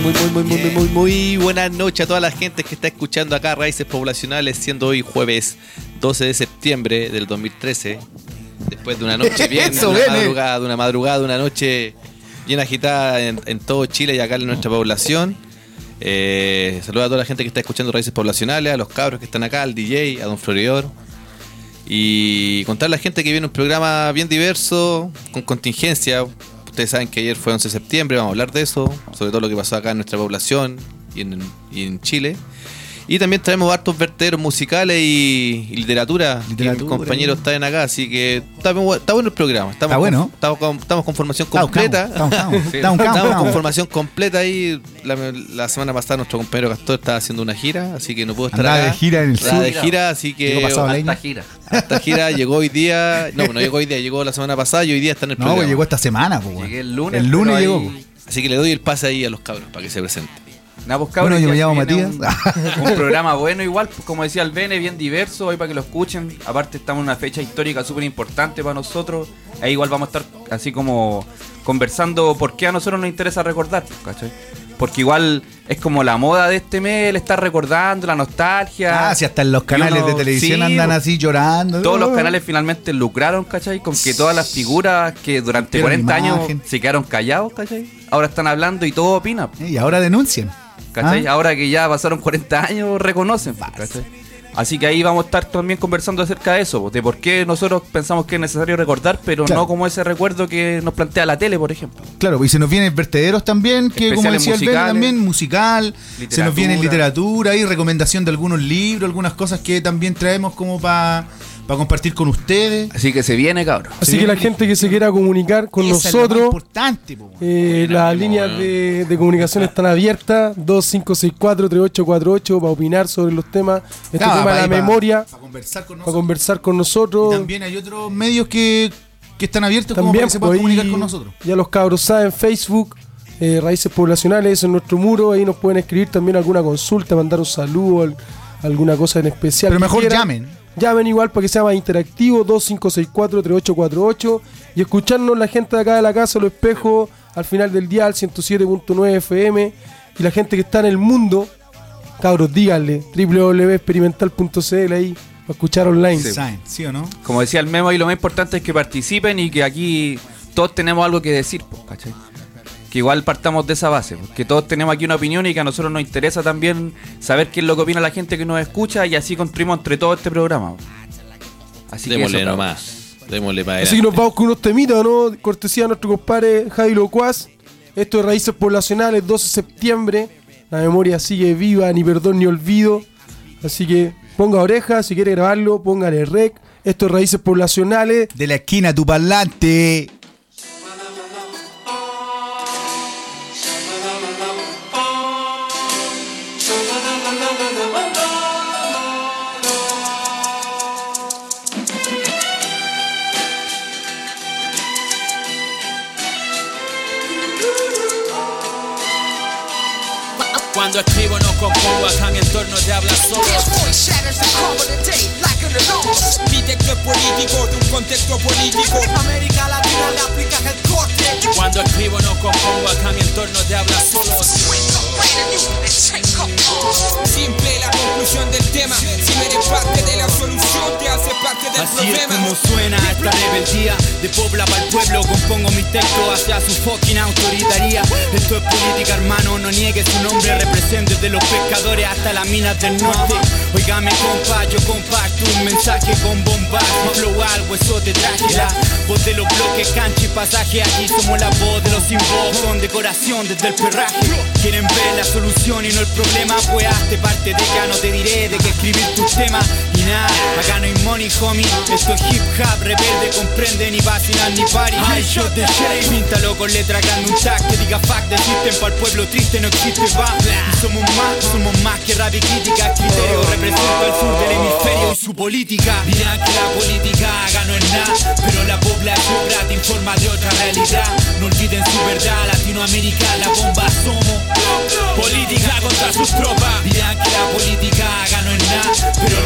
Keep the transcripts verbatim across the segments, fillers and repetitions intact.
muy, muy, muy, muy, muy, muy, muy buenas noches a toda la gente que está escuchando acá Raíces Poblacionales, siendo hoy jueves doce de septiembre del dos mil trece, después de una noche bien, de una madrugada, de una madrugada, de una noche bien agitada en, en todo Chile y acá en nuestra población. Eh, saludos a toda la gente que está escuchando Raíces Poblacionales, a los cabros que están acá, al D J, a Don Floridor. Y contarle a la gente que viene un programa bien diverso, con contingencia. Ustedes saben que ayer fue once de septiembre, vamos a hablar de eso, sobre todo lo que pasó acá en nuestra población y en, y en Chile. Y también traemos hartos vertederos musicales y, y literatura, literatura, que mis compañeros están acá, así que está, está bueno el programa. Estamos está bueno. Con, estamos, con, estamos con formación completa. Estamos, estamos, sí, estamos, estamos con formación completa ahí. La, la semana pasada nuestro compañero Castor estaba haciendo una gira, así que no pudo estar Andaba acá. de gira en el sur. de gira, así que hasta gira. Hasta gira llegó hoy día. No, no llegó hoy día, llegó la semana pasada y hoy día está en el programa. No, pues llegó esta semana, pues. Llegué el lunes. El lunes llegó. Ahí... Así que le doy el pase ahí a los cabros para que se presenten. Nah, pues, cabros, bueno, yo me llamo Matías. Un, un programa bueno igual, pues, como decía el Bene, bien diverso, hoy para que lo escuchen. Aparte estamos en una fecha histórica súper importante para nosotros. Ahí igual vamos a estar así como conversando por qué a nosotros nos interesa recordar, ¿cachai? Porque igual es como la moda de este mes, el estar recordando, la nostalgia. Ah, si hasta en los canales uno, de televisión sí, andan así llorando. Todos los canales finalmente lucraron, ¿cachai? Con que todas las figuras que durante cuarenta años se quedaron callados, ¿cachai? Ahora están hablando y todos opinan. Y ahora denuncian. ¿Cachai? ¿Ah? Ahora que ya pasaron cuarenta años, reconocen, ¿cachai? Así que ahí vamos a estar también conversando acerca de eso, de por qué nosotros pensamos que es necesario recordar, pero claro, no como ese recuerdo que nos plantea la tele, por ejemplo. Claro, y se nos vienen vertederos también, que como decía el Ben, también musical, literatura. Se nos viene literatura y recomendación de algunos libros, algunas cosas que también traemos como para para compartir con ustedes. Así que se viene, cabrón. Así que viene. La gente que se quiera comunicar con Esa nosotros, es lo más importante, po. Eh, las líneas de, de comunicación están abiertas, dos cinco seis cuatro tres ocho cuatro ocho, para opinar sobre los temas, este claro, tema de la memoria, para conversar con nosotros. Para conversar con nosotros. Y también hay otros medios que, que están abiertos también, como para que se puedan comunicar con nosotros. Ya los cabros saben, Facebook, eh, Raíces Poblacionales, en nuestro muro, ahí nos pueden escribir también alguna consulta, mandar un saludo, al, alguna cosa en especial. Pero mejor quieran. llamen. Llamen igual para que sea más interactivo, dos cinco seis cuatro tres ocho cuatro ocho, y escucharnos la gente de acá de la casa, Los Espejos, al final del día, al ciento siete punto nueve F M, y la gente que está en el mundo, cabros, díganle, doble u doble u doble u punto experimental punto c l ahí, para escuchar online. Sí. ¿Sí o no? Como decía el Memo, y lo más importante es que participen y que aquí todos tenemos algo que decir, ¿cachai? Que igual partamos de esa base, que todos tenemos aquí una opinión y que a nosotros nos interesa también saber qué es lo que opina la gente que nos escucha y así construimos entre todo este programa. Así démosle que eso, nomás, démosle para Así que nos vamos con unos temitas, ¿no? Cortesía de nuestro compadre Javi Locuaz. Esto es Raíces Poblacionales, doce de septiembre. La memoria sigue viva, ni perdón ni olvido. Así que ponga oreja, si quiere grabarlo, póngale rec. Esto es Raíces Poblacionales. De la esquina a tu parlante. Cuando escribo no compongo, acá mi entorno te habla solo. Mi texto es político, de un contexto político. América Latina le aplicas el corte. Cuando escribo no compongo, acá mi entorno te habla solo. Simple la conclusión del tema. Si no eres parte de la solución, te hace parte del Así problema. Así es como suena esta rebeldía de Pobla para el pueblo. Compongo mi texto hacia su fucking autoritaría. Esto es política, hermano, no niegue su nombre. Represento desde los pescadores hasta las minas del norte. Óigame, compa, yo comparto un mensaje con bomba. Mi flow algo, eso te traje. La voz de los bloques, cancha y pasaje. Aquí somos la voz de los sin voz, con decoración desde el perraje. Quieren ver la solución y no el problema, pues hazte parte de ya no te diré de que escribir tus temas. Y nada, acá no hay money, homie. Esto es hip hop, rebelde, comprende ni vacilar ni party. I shot the shade, píntalo con letra grande, un tag que diga fuck the system. Para el pueblo triste no existe va. Y somos más, somos más que rap y crítica. Criterio, represento al sur del hemisferio y su política. Dirán que la política acá no es nada, pero la población te informa de otra realidad. No olviden su verdad, Latinoamérica la bomba somos. Política contra sus tropas. Dirán que la política acá no es nada, pero la población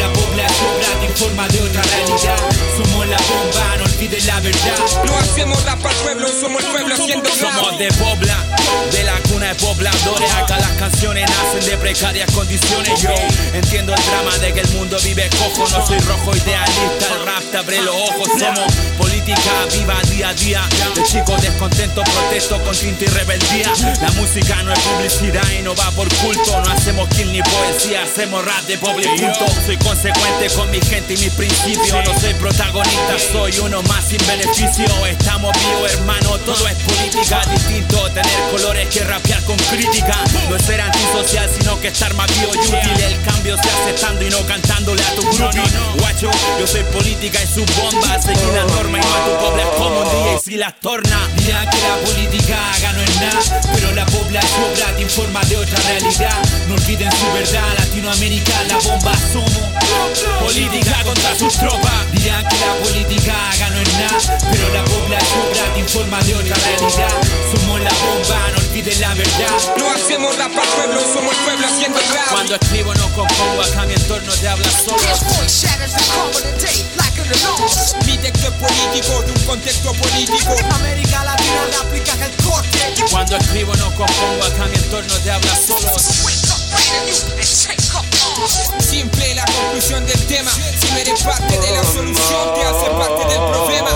sobra te informa de otra realidad. Somos la bomba, no olvides la verdad. No hacemos rap al pueblo, somos el pueblo haciendo rap. Somos de Pobla, de la cuna de pobladores. Acá las canciones nacen de precarias condiciones. Yo entiendo el drama de que el mundo vive cojo. No soy rojo idealista, el rap te abre los ojos. Somos política viva día a día. De chicos descontentos protesto con tinta y rebeldía. La música no es publicidad y no va por culto. No hacemos kill ni poesía, hacemos rap de pobre y punto. Soy consecuente con mi gente y mis principios. No soy protagonista, soy uno más sin beneficio. Estamos vivos, hermano, todo es política. Distinto tener colores que rapear con crítica. No es ser antisocial, sino que estar más vivo y útil. El cambio se hace estando y no cantándole a tu grupo. Guacho, yo soy política y su bomba. Seguir la norma y no a tu pobre como un D J si las torna. Dirán que la política haga no es nada, pero la pobla sobra te informa de otra realidad. No olviden su verdad, Latinoamérica la bomba somos. Política contra sus tropas. Dirán que la política haga no es nada, pero la pobla sobra te informa de otra realidad. Somos la bomba, no olviden la verdad. No hacemos rap al pueblo, somos el pueblo haciendo rap. Cuando escribo no compongo, acá mi entorno te habla solo. Mi texto es político, de un contexto político. América Latina le aplica el corte. Cuando escribo no compongo, acá mi entorno te habla solo. Simple la conclusión del tema. Si no eres parte de la solución, te hace parte del problema.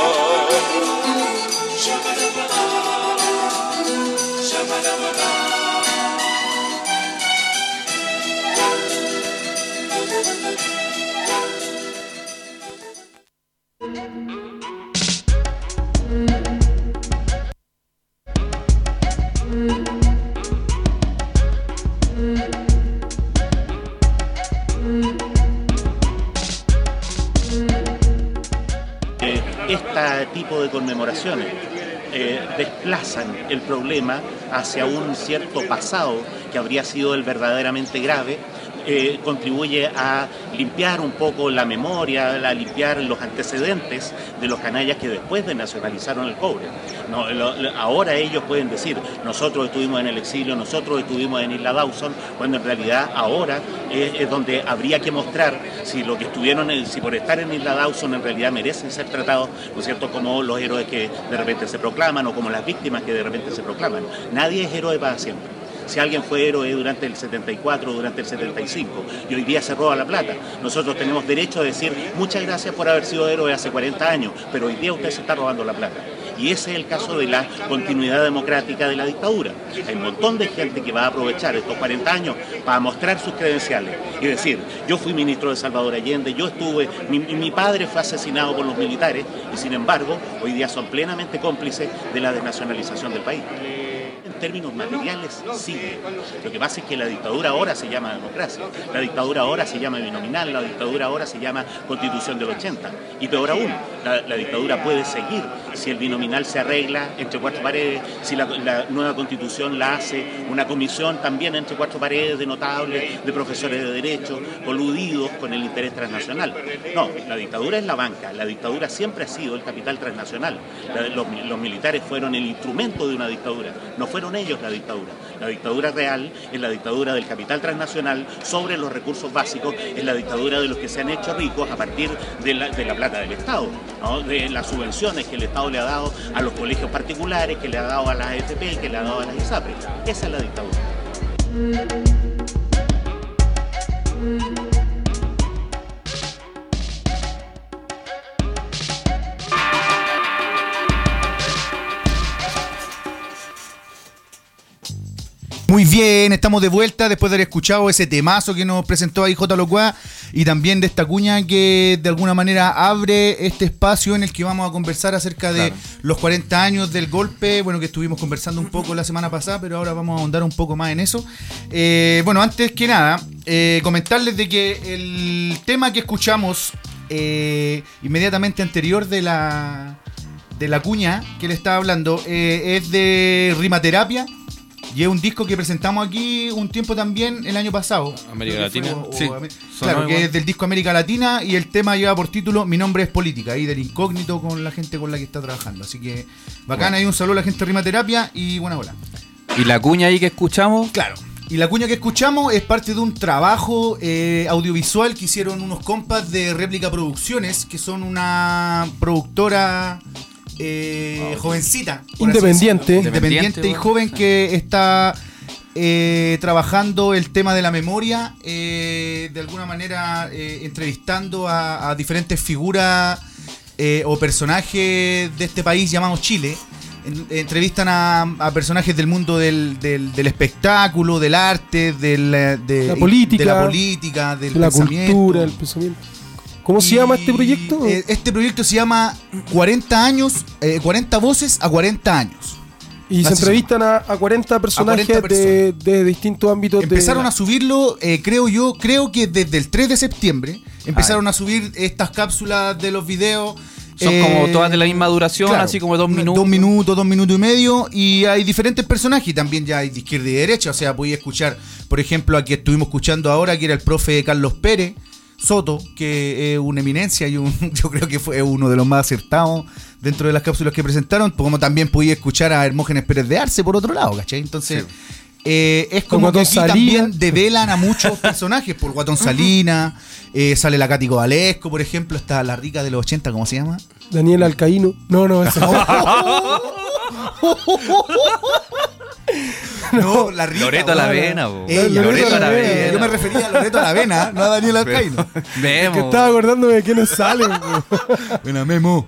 Este tipo de conmemoraciones eh, desplazan el problema hacia un cierto pasado que habría sido el verdaderamente grave. Eh, contribuye a limpiar un poco la memoria, a limpiar los antecedentes de los canallas que después desnacionalizaron el cobre. No, lo, lo, ahora ellos pueden decir, nosotros estuvimos en el exilio, nosotros estuvimos en Isla Dawson, cuando en realidad ahora es, es donde habría que mostrar si lo que estuvieron, en, si por estar en Isla Dawson en realidad merecen ser tratados, ¿no es cierto?, como los héroes que de repente se proclaman o como las víctimas que de repente se proclaman. Nadie es héroe para siempre. Si alguien fue héroe durante el setenta y cuatro, durante el setenta y cinco, y hoy día se roba la plata, nosotros tenemos derecho a decir muchas gracias por haber sido héroe hace cuarenta años, pero hoy día usted se está robando la plata. Y ese es el caso de la continuidad democrática de la dictadura. Hay un montón de gente que va a aprovechar estos cuarenta años para mostrar sus credenciales y decir, yo fui ministro de Salvador Allende, yo estuve, mi, mi padre fue asesinado por los militares, y sin embargo, hoy día son plenamente cómplices de la desnacionalización del país. En términos materiales, sigue. Lo que pasa es que la dictadura ahora se llama democracia, la dictadura ahora se llama binominal, la dictadura ahora se llama Constitución del ochenta. Y peor aún, la, la dictadura puede seguir si el binominal se arregla entre cuatro paredes, si la, la nueva Constitución la hace una comisión también entre cuatro paredes de notables, de profesores de derecho, coludidos con el interés transnacional. No, la dictadura es la banca, la dictadura siempre ha sido el capital transnacional. La, los, los militares fueron el instrumento de una dictadura, no fueron ellos la dictadura. La dictadura real es la dictadura del capital transnacional sobre los recursos básicos, es la dictadura de los que se han hecho ricos a partir de la, de la plata del Estado, ¿no? De las subvenciones que el Estado le ha dado a los colegios particulares, que le ha dado a las A F P, que le ha dado a las ISAPRE. Esa es la dictadura. Muy bien, estamos de vuelta después de haber escuchado ese temazo que nos presentó ahí J. Locuá y también de esta cuña que de alguna manera abre este espacio en el que vamos a conversar acerca de claro. los cuarenta años del golpe, bueno, que estuvimos conversando un poco la semana pasada, pero ahora vamos a ahondar un poco más en eso. Eh, bueno, antes que nada, eh, comentarles de que el tema que escuchamos eh, inmediatamente anterior de la, de la cuña que le estaba hablando eh, es de Rimaterapia. Y es un disco que presentamos aquí un tiempo también el año pasado. América Latina. Fue, o, sí, o, claro, que igual. Es del disco América Latina y el tema lleva por título Mi nombre es política, ahí del incógnito con la gente con la que está trabajando. Así que bacán, bueno. Ahí un saludo a la gente de Rimaterapia y buena bola. ¿Y la cuña ahí que escuchamos? Claro. Y la cuña que escuchamos es parte de un trabajo eh, audiovisual que hicieron unos compas de Réplica Producciones, que son una productora eh, jovencita. por así Independiente. decirlo. Independiente Independiente, y bueno, joven sí. que está eh, trabajando el tema de la memoria, eh, de alguna manera eh, entrevistando a, a diferentes figuras eh, o personajes de este país llamado Chile. En- entrevistan a, a personajes del mundo del, del, del espectáculo, del arte, del, eh, de La política, de la política, del de la pensamiento. cultura, el pensamiento. ¿Cómo se Y, llama este proyecto? eh, este proyecto se llama cuarenta años, eh, cuarenta voces a cuarenta años. y se así entrevistan a, a cuarenta personajes cuarenta de, de distintos ámbitos. Empezaron de, a subirlo, eh, creo yo, creo que desde el tres de septiembre empezaron a subir estas cápsulas de los videos. Son eh, como todas de la misma duración, claro, así como dos minutos. Dos minutos, dos minutos y medio. Y hay diferentes personajes. Y también ya hay de izquierda y derecha. O sea, podía escuchar, por ejemplo, a quien estuvimos escuchando ahora, que era el profe Carlos Pérez Soto, que es una eminencia y un, yo creo que fue uno de los más acertados dentro de las cápsulas que presentaron. Como también podía escuchar a Hermógenes Pérez de Arce por otro lado, ¿cachai? Entonces, eh, es como Con que Guatón aquí Salinas. también develan a muchos personajes. Por Guatón Salinas, eh, sale la Cático Valesco, por ejemplo, está la rica de los ochenta, ¿cómo se llama? Daniel Alcaíno. No, no, ese no. No, la rica. Loreto bueno. Aravena, po. Ella, Loreto Loreto Aravena. Aravena. Yo me refería a Loreto Aravena, no a Daniel Alcaíno. Vemos. Que estaba acordándome de que no sale. Buena Memo.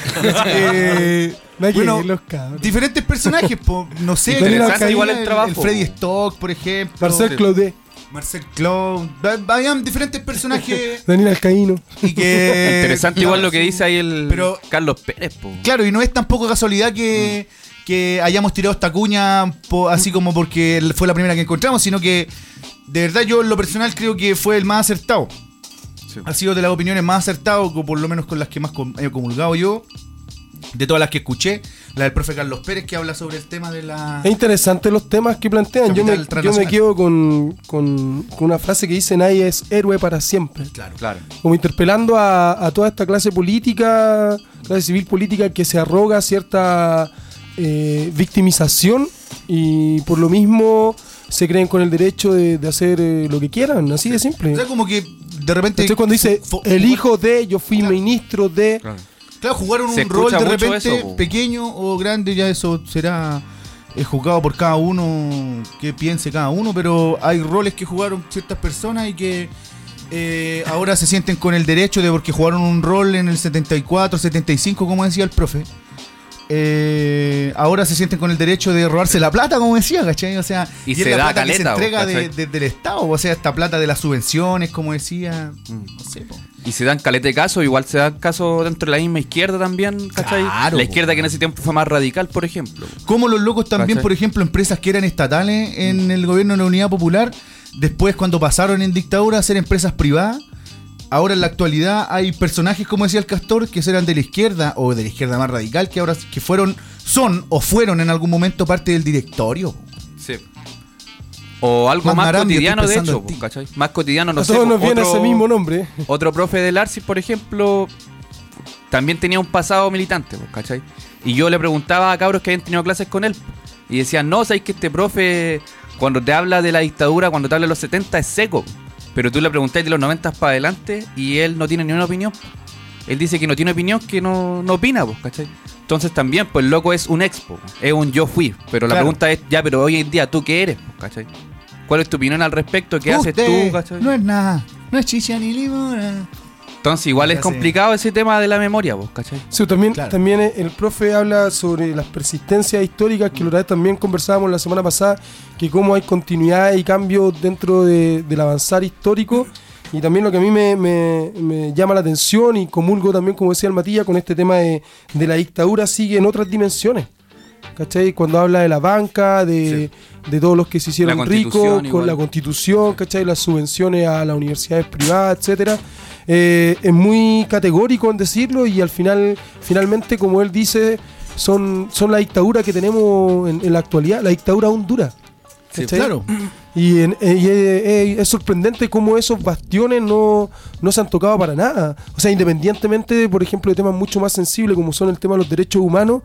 Eh, No hay que bueno, ir los cabros. diferentes personajes, po, no sé. Daniel el- Alcaíno, igual el el, trabajo, el Freddy po. Stock, por ejemplo. Marcel Claudet. Marcel Clown. Va- Habían diferentes personajes Daniel Alcaíno. y que... Interesante igual lo que dice ahí el Pero- Carlos Pérez, po. Claro, y no es tampoco casualidad que, que hayamos tirado esta cuña po- así como porque fue la primera que encontramos, sino que de verdad yo en lo personal creo que fue el más acertado. Sí. Ha sido de las opiniones más acertadas, o por lo menos con las que más com- he comulgado yo. De todas las que escuché, la del profe Carlos Pérez, que habla sobre el tema de la... Es interesante los temas que plantean. Yo me, Capital yo me transnacional. quedo con, con, con una frase que dice: nadie es héroe para siempre. Claro. Claro. Como interpelando a, a toda esta clase política, clase civil política, que se arroga cierta eh, victimización y por lo mismo se creen con el derecho de, de hacer eh, lo que quieran, así de simple. O sea, como que de repente... Entonces cuando dice fu- fu- el hijo de, yo fui Claro. ministro de... Claro. Claro, jugaron Se un rol escucha de mucho repente eso, po. pequeño o grande, ya eso será eh, juzgado por cada uno, que piense cada uno, pero hay roles que jugaron ciertas personas y que eh, ahora se sienten con el derecho de, porque jugaron un rol en el setenta y cuatro, setenta y cinco, como decía el profe, eh, ahora se sienten con el derecho de robarse la plata, como decía, ¿cachai? O sea, Y es se la da plata que se caleta, entrega ¿cachai? de- de- del Estado, o sea, esta plata de las subvenciones, como decía, no sé, po. Y se dan caleta de casos, igual se dan casos dentro de la misma izquierda también, ¿cachai? Claro, la po. izquierda que en ese tiempo fue más radical, por ejemplo. Como los locos también, ¿Cachai? por ejemplo, empresas que eran estatales en el gobierno de la Unidad Popular, después cuando pasaron en dictadura a ser empresas privadas, ahora en la actualidad hay personajes, como decía el Castor, que eran de la izquierda o de la izquierda más radical, que ahora que fueron, son o fueron en algún momento parte del directorio. Sí. O algo Más más, marambio, cotidiano, estoy de pensando hecho, en ti. ¿cachai? Más cotidiano, no a sé. todos po, nos viene otro- ese mismo nombre. Otro profe del Arcis, por ejemplo, también tenía un pasado militante, po, ¿cachai? Y yo le preguntaba a cabros que habían tenido clases con él, y decían, no, sabes que este profe, cuando te habla de la dictadura, cuando te habla de los setenta, es seco. Pero tú le preguntáis de los noventa para adelante y él no tiene ni una opinión. Él dice que no tiene opinión, que no, no opina, pues, ¿cachai? Entonces también, pues el loco es un expo, es un yo fui. Pero la Claro. pregunta es, ya, pero hoy en día, ¿tú qué eres, pues, ¿cachai? ¿Cuál es tu opinión al respecto? ¿Qué haces Usted tú, ¿cachai? no es nada, no es chicha ni limona. Entonces igual es Ya sé. complicado ese tema de la memoria, pues, ¿cachai? Sí, también, Claro. también el profe habla sobre las persistencias históricas, que la otra vez también conversábamos la semana pasada, que cómo hay continuidad y cambios dentro de- del avanzar histórico. Y también lo que a mí me, me- me llama la atención y comulgo también, como decía el Matías, con este tema de, de la dictadura, sigue en otras dimensiones. ¿Cachai? Cuando habla de la banca, de, de todos los que se hicieron La ricos, Constitución con igual. la constitución, ¿cachai? Las subvenciones a las universidades privadas, etcétera. Eh, es muy categórico en decirlo y al final, finalmente, como él dice, son, son la dictadura que tenemos en, en la actualidad, la dictadura aún dura. Sí, ¿cachai? Claro. Y, en- eh, y, eh, eh, es sorprendente cómo esos bastiones no, no se han tocado para nada. O sea, independientemente, por ejemplo, de temas mucho más sensibles como son el tema de los derechos humanos,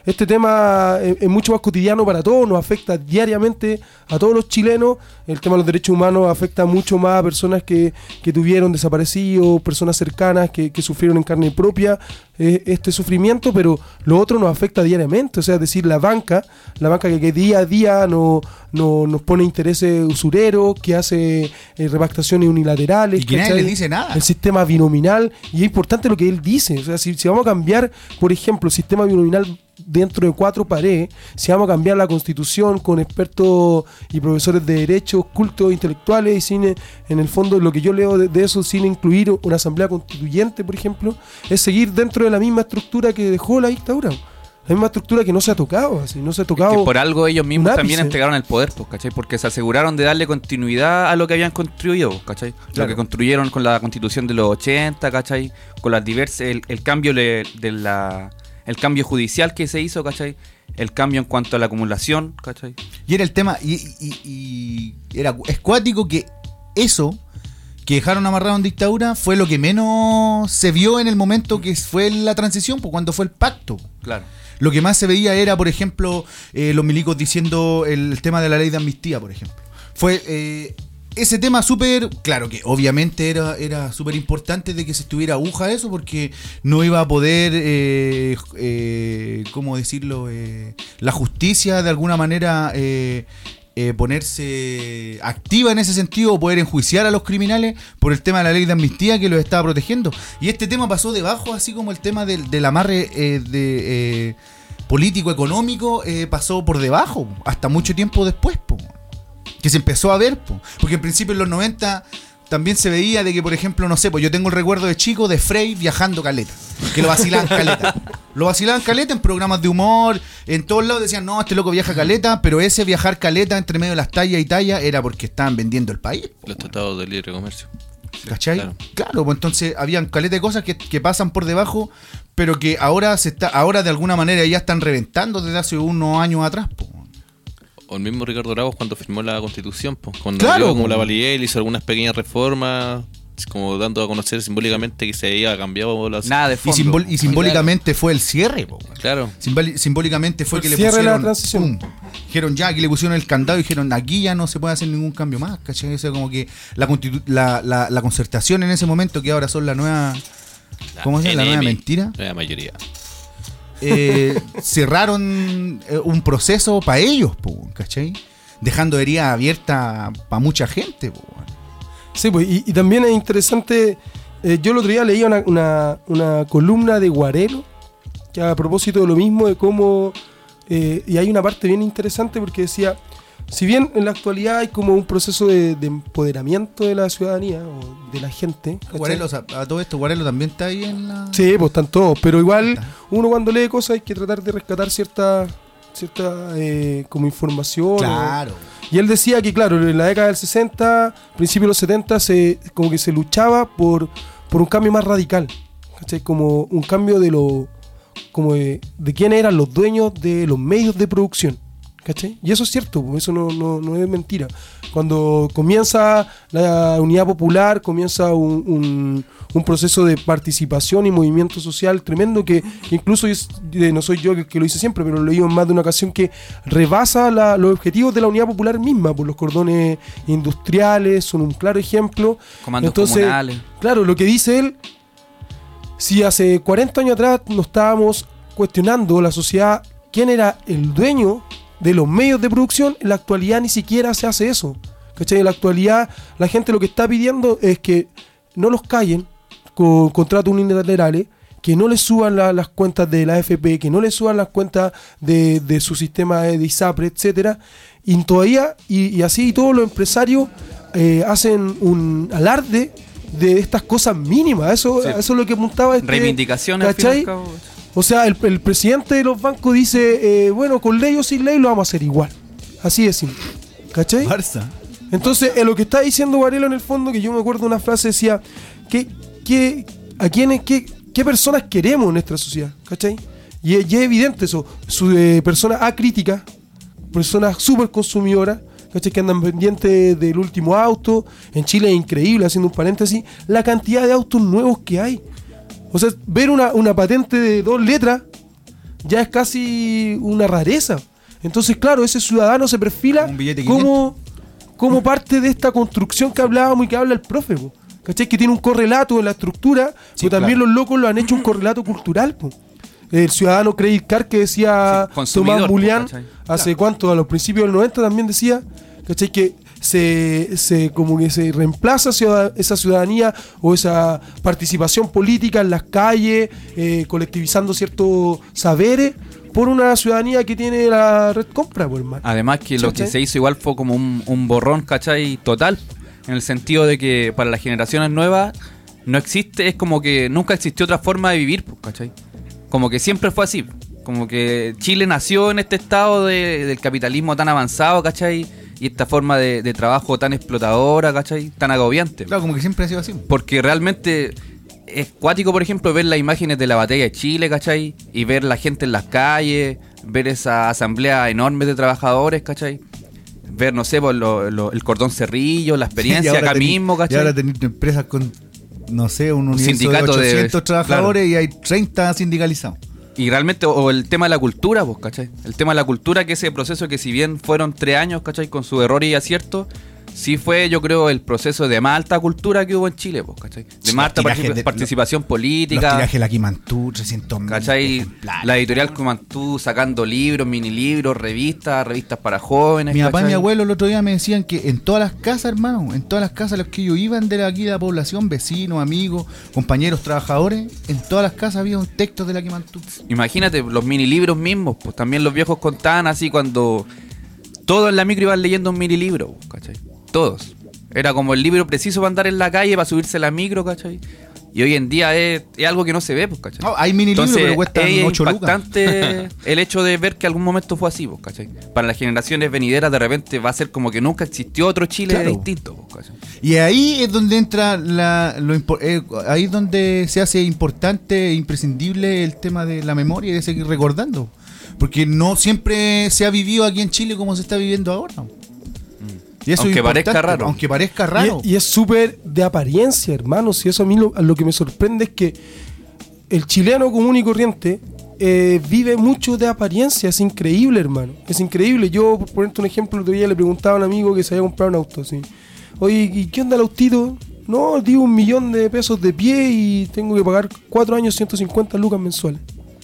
este tema es, es mucho más cotidiano para todos, nos afecta diariamente a todos los chilenos. El tema de los derechos humanos afecta mucho más a personas que, que tuvieron desaparecidos, personas cercanas que, que sufrieron en carne propia eh, este sufrimiento, pero lo otro nos afecta diariamente. O sea, es decir, la banca, la banca que, que día a día no, no, nos pone intereses usureros, que hace eh, repactaciones unilaterales. Y que nadie le dice nada. El sistema binominal, y es importante lo que él dice. O sea, si, si vamos a cambiar, por ejemplo, el sistema binominal dentro de cuatro paredes, si vamos a cambiar la constitución con expertos y profesores de derechos, cultos, intelectuales y cine, en el fondo lo que yo leo de, de eso, sin incluir una asamblea constituyente, por ejemplo, es seguir dentro de la misma estructura que dejó la dictadura. La misma estructura que no se ha tocado, así, no se ha tocado. Es que por algo ellos mismos un también ápice. entregaron el poder, pues, ¿cachai? Porque se aseguraron de darle continuidad a lo que habían construido, pues, ¿cachai? Lo Claro. que construyeron con la constitución de los ochenta, ¿cachai? Con las diversas, el, el cambio le- de la, el cambio judicial que se hizo, ¿cachai? El cambio en cuanto a la acumulación, ¿cachai? Y era el tema, y, y- y era es cuático que eso que dejaron amarrado en dictadura fue lo que menos se vio en el momento que fue la transición, pues cuando fue el pacto. Claro. Lo que más se veía era, por ejemplo, eh, los milicos diciendo el tema de la ley de amnistía, por ejemplo. Fue eh, ese tema súper, claro que obviamente era, era súper importante de que se estuviera aguja a eso, porque no iba a poder, eh, eh, ¿cómo decirlo? Eh, la justicia de alguna manera eh, eh, ponerse activa en ese sentido, o poder enjuiciar a los criminales por el tema de la ley de amnistía que los estaba protegiendo. Y este tema pasó debajo, así como el tema del, del amarre eh, de... Eh, político, económico, eh, pasó por debajo, hasta mucho tiempo después, po, que se empezó a ver, po, porque en principio en los noventa también se veía de que, por ejemplo, no sé, pues yo tengo el recuerdo de chico de Frey viajando caleta, que lo vacilaban caleta, lo vacilaban caleta en programas de humor, en todos lados decían, no, este loco viaja caleta, pero ese viajar caleta entre medio de las tallas y tallas era porque estaban vendiendo el país, po. Los tratados de libre comercio. ¿Cachai? Claro. Claro, pues entonces habían caleta de cosas que, que pasan por debajo, pero que ahora se está, ahora de alguna manera ya están reventando desde hace unos años atrás, po. O el mismo Ricardo Lagos cuando firmó la constitución, pues, cuando Claro, dio como po. la validez, él hizo algunas pequeñas reformas, como dando a conocer simbólicamente que se había cambiado la... Nada de Y, fondo. simbol- y simbólicamente fue el cierre, po. Claro. Simboli- simbólicamente fue El que le cierre de la pusieron transición. pum, dijeron ya, que le pusieron el candado y dijeron aquí ya no se puede hacer ningún cambio más, ¿cachai? O sea, como que la, constitu- la, la, la concertación en ese momento, que ahora son la nueva, ¿cómo se llama? La nueva N M, mentira, La mayoría. eh, cerraron eh, un proceso para ellos, po, ¿cachai? Dejando heridas abiertas para mucha gente, po. Sí, pues, y, y también es interesante, eh, yo el otro día leía una, una, una columna de Guarelo, que a propósito de lo mismo, de cómo, eh, y hay una parte bien interesante porque decía, si bien en la actualidad hay como un proceso de, de empoderamiento de la ciudadanía o de la gente, ¿cachai? Guarelo, o sea, a todo esto, Guarelo también está ahí en la... Sí, pues están todos, pero igual uno cuando lee cosas hay que tratar de rescatar cierta, cierta eh, como información. o- Claro. Y él decía que, claro, en la década del sesenta, principios de los setenta, se, como que se luchaba por, por un cambio más radical, ¿cachai? Como un cambio de lo como de, de quiénes eran los dueños de los medios de producción, ¿cachai? Y eso es cierto, pues, eso no, no, no es mentira. Cuando comienza la Unidad Popular, comienza un, un, un proceso de participación y movimiento social tremendo que, que incluso es, eh, no soy yo que, que lo hice siempre, pero lo he leído en más de una ocasión, que rebasa la- los objetivos de la Unidad Popular misma, por los cordones industriales, son un claro ejemplo. Comandos Entonces, comunales. claro, lo que dice él, si hace cuarenta años atrás nos estábamos cuestionando la sociedad quién era el dueño de los medios de producción, en la actualidad ni siquiera se hace eso, ¿cachai? En la actualidad la gente lo que está pidiendo es que no los callen con contratos unilaterales, que no les suban la- las cuentas de la A F P, que no les suban las cuentas de, de su sistema de ISAPRE, etcétera, y todavía, y, y así todos los empresarios eh, hacen un alarde de estas cosas mínimas. Eso, Sí. eso es lo que apuntaba este, Reivindicaciones, al fin y al ¿cachai? cabo. O sea, el, el presidente de los bancos dice, eh, bueno, con ley o sin ley lo vamos a hacer igual. Así de simple. ¿Cachai? Barça. Entonces, en lo que está diciendo Guarelo en el fondo, que yo me acuerdo de una frase, decía, ¿qué, qué, a quiénes, qué, qué personas queremos en nuestra sociedad? ¿Cachai? Y, es- y es evidente eso. Su, eh, personas acríticas, personas súper consumidoras, ¿cachai? Que andan pendientes del último auto. En Chile es increíble, haciendo un paréntesis, la cantidad de autos nuevos que hay. O sea, ver una, una patente de dos letras ya es casi una rareza. Entonces, claro, ese ciudadano se perfila como, como parte de esta construcción que hablábamos y que habla el profe, po. ¿Cachai? Que tiene un correlato en la estructura, sí, pero también claro. Los locos lo han hecho un correlato cultural, po. El ciudadano Credit Card que decía sí, Tomás Mulián, hace claro. cuánto, a los principios del noventa también decía, ¿cachai? Que se, se como que se reemplaza ciudad, esa ciudadanía o esa participación política en las calles, eh, colectivizando ciertos saberes por una ciudadanía que tiene la red compra, pues, hermano. Además que lo que se hizo igual fue como un, un borrón, ¿cachai? Total, en el sentido de que para las generaciones nuevas no existe, es como que nunca existió otra forma de vivir, ¿cachai? Como que siempre fue así, como que Chile nació en este estado de, del capitalismo tan avanzado, ¿cachai? Y esta forma de, de trabajo tan explotadora, ¿cachai? Tan agobiante. Claro, como que siempre ha sido así. Porque realmente es cuático, por ejemplo, ver las imágenes de la batalla de Chile, ¿cachai? Y ver la gente en las calles, ver esa asamblea enorme de trabajadores, ¿cachai? Ver, no sé, por lo, lo, el cordón Cerrillo, la experiencia sí, acá tení, mismo, ¿cachai? Y ahora tenés empresas con, no sé, un, un sindicato de ochocientos de, trabajadores claro. Y hay treinta sindicalizados. Y realmente, o el tema de la cultura, pues, ¿cachai? El tema de la cultura, que ese proceso que si bien fueron tres años, ¿cachai? Con sus errores y aciertos, sí fue, yo creo, el proceso de más alta cultura que hubo en Chile, pues, ¿cachai? De sí, más alta particip- de, participación lo, política. Los tirajes de la Quimantú, trescientos mil ¿cachai? La editorial Quimantú sacando libros, mini libros, revistas, revistas para jóvenes. Mi papá y ¿cachai? mi abuelo el otro día me decían que en todas las casas, hermano, en todas las casas a las que ellos iban de aquí de la población, vecinos, amigos, compañeros, trabajadores, en todas las casas había un texto de la Quimantú. Imagínate, los mini libros mismos, pues también los viejos contaban así cuando todos en la micro iban leyendo un mini libro, ¿cachai? Todos. Era como el libro preciso para andar en la calle, para subirse a la micro, ¿cachai? Y hoy en día es, es algo que no se ve, pues, ¿cachai? No, hay mini libros, pero cuestan ocho lucas. Es impactante el hecho de ver que algún momento fue así, pues, ¿cachai? Para las generaciones venideras de repente va a ser como que nunca existió otro Chile claro. distinto, pues, ¿cachai? Y ahí es donde entra la, lo eh, ahí es donde se hace importante e imprescindible el tema de la memoria y de seguir recordando. Porque no siempre se ha vivido aquí en Chile como se está viviendo ahora. Y eso aunque es parezca raro. Aunque parezca raro. Y, y es súper de apariencia, hermanos. Y eso a mí lo, lo que me sorprende es que el chileno común y corriente eh, vive mucho de apariencia. Es increíble, hermano. Es increíble. Yo, por ponerte un ejemplo, el otro día le preguntaba a un amigo que se había comprado un auto. ¿Sí? Oye, ¿y qué onda el autito? No, digo un millón de pesos de pie y tengo que pagar cuatro años, ciento cincuenta lucas mensuales.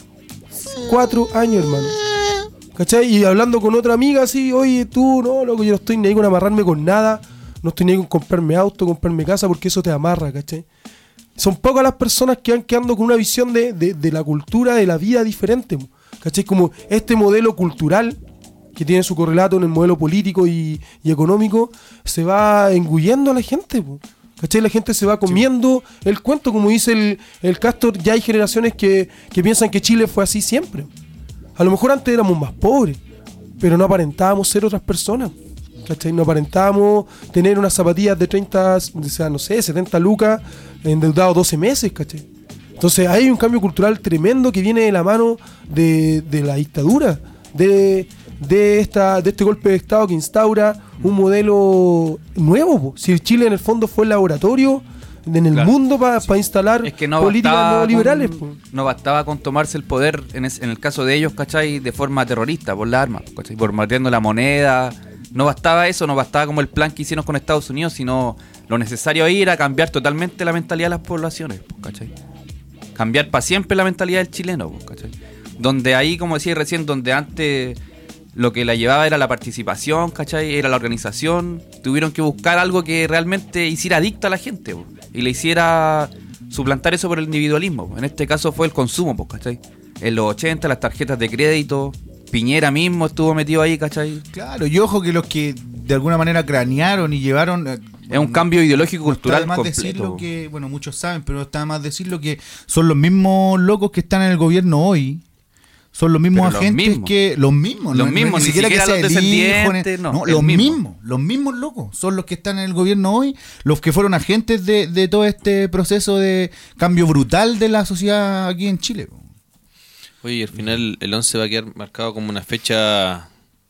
Cuatro años, hermano. ¿Cachai? Y hablando con otra amiga así, oye, tú, no, loco, yo no estoy ni ahí con amarrarme con nada, no estoy ni ahí con comprarme auto, comprarme casa, porque eso te amarra, ¿cachai? Son pocas las personas que van quedando con una visión de, de, de la cultura, de la vida diferente, ¿cachai? Como este modelo cultural, que tiene su correlato en el modelo político y, y económico, se va engullendo a la gente, ¿cachai? La gente se va comiendo sí. el cuento, como dice el, el Castor, ya hay generaciones que, que piensan que Chile fue así siempre. A lo mejor antes éramos más pobres, pero no aparentábamos ser otras personas, ¿cachai? No aparentábamos tener unas zapatillas de treinta, o sea, no sé, setenta lucas, endeudados doce meses, ¿cachai? Entonces hay un cambio cultural tremendo que viene de la mano de, de la dictadura, de, de, esta, de este golpe de Estado que instaura un modelo nuevo, po. Si Chile en el fondo fue el laboratorio en el claro. mundo para sí. pa instalar es que no políticas neoliberales. Con, no bastaba con tomarse el poder, en, es, en el caso de ellos, ¿cachai? De forma terrorista, por las armas, ¿cachai? Por mateando la moneda. No bastaba eso, no bastaba como el plan que hicieron con Estados Unidos, sino lo necesario ahí era cambiar totalmente la mentalidad de las poblaciones, ¿cachai? Cambiar para siempre la mentalidad del chileno, ¿cachai? Donde ahí, como decía recién, donde antes lo que la llevaba era la participación, ¿cachai? Era la organización. Tuvieron que buscar algo que realmente hiciera adicta a la gente, po, y le hiciera suplantar eso por el individualismo, po. En este caso fue el consumo, po, ¿cachai? En los ochenta, las tarjetas de crédito, Piñera mismo estuvo metido ahí, ¿cachai? Claro, y ojo que los que de alguna manera cranearon y llevaron... Eh, es bueno, un cambio ideológico cultural completo. Está de más decirlo que, bueno, muchos saben, pero está de más decirlo que son los mismos locos que están en el gobierno hoy. Son los mismos pero agentes los mismos. que... Los mismos. Los no, mismos, ni, ni siquiera, siquiera que los descendientes. No, no los mismo. mismos. Los mismos locos. Son los que están en el gobierno hoy. Los que fueron agentes de, de todo este proceso de cambio brutal de la sociedad aquí en Chile. Oye, al final el once va a quedar marcado como una fecha,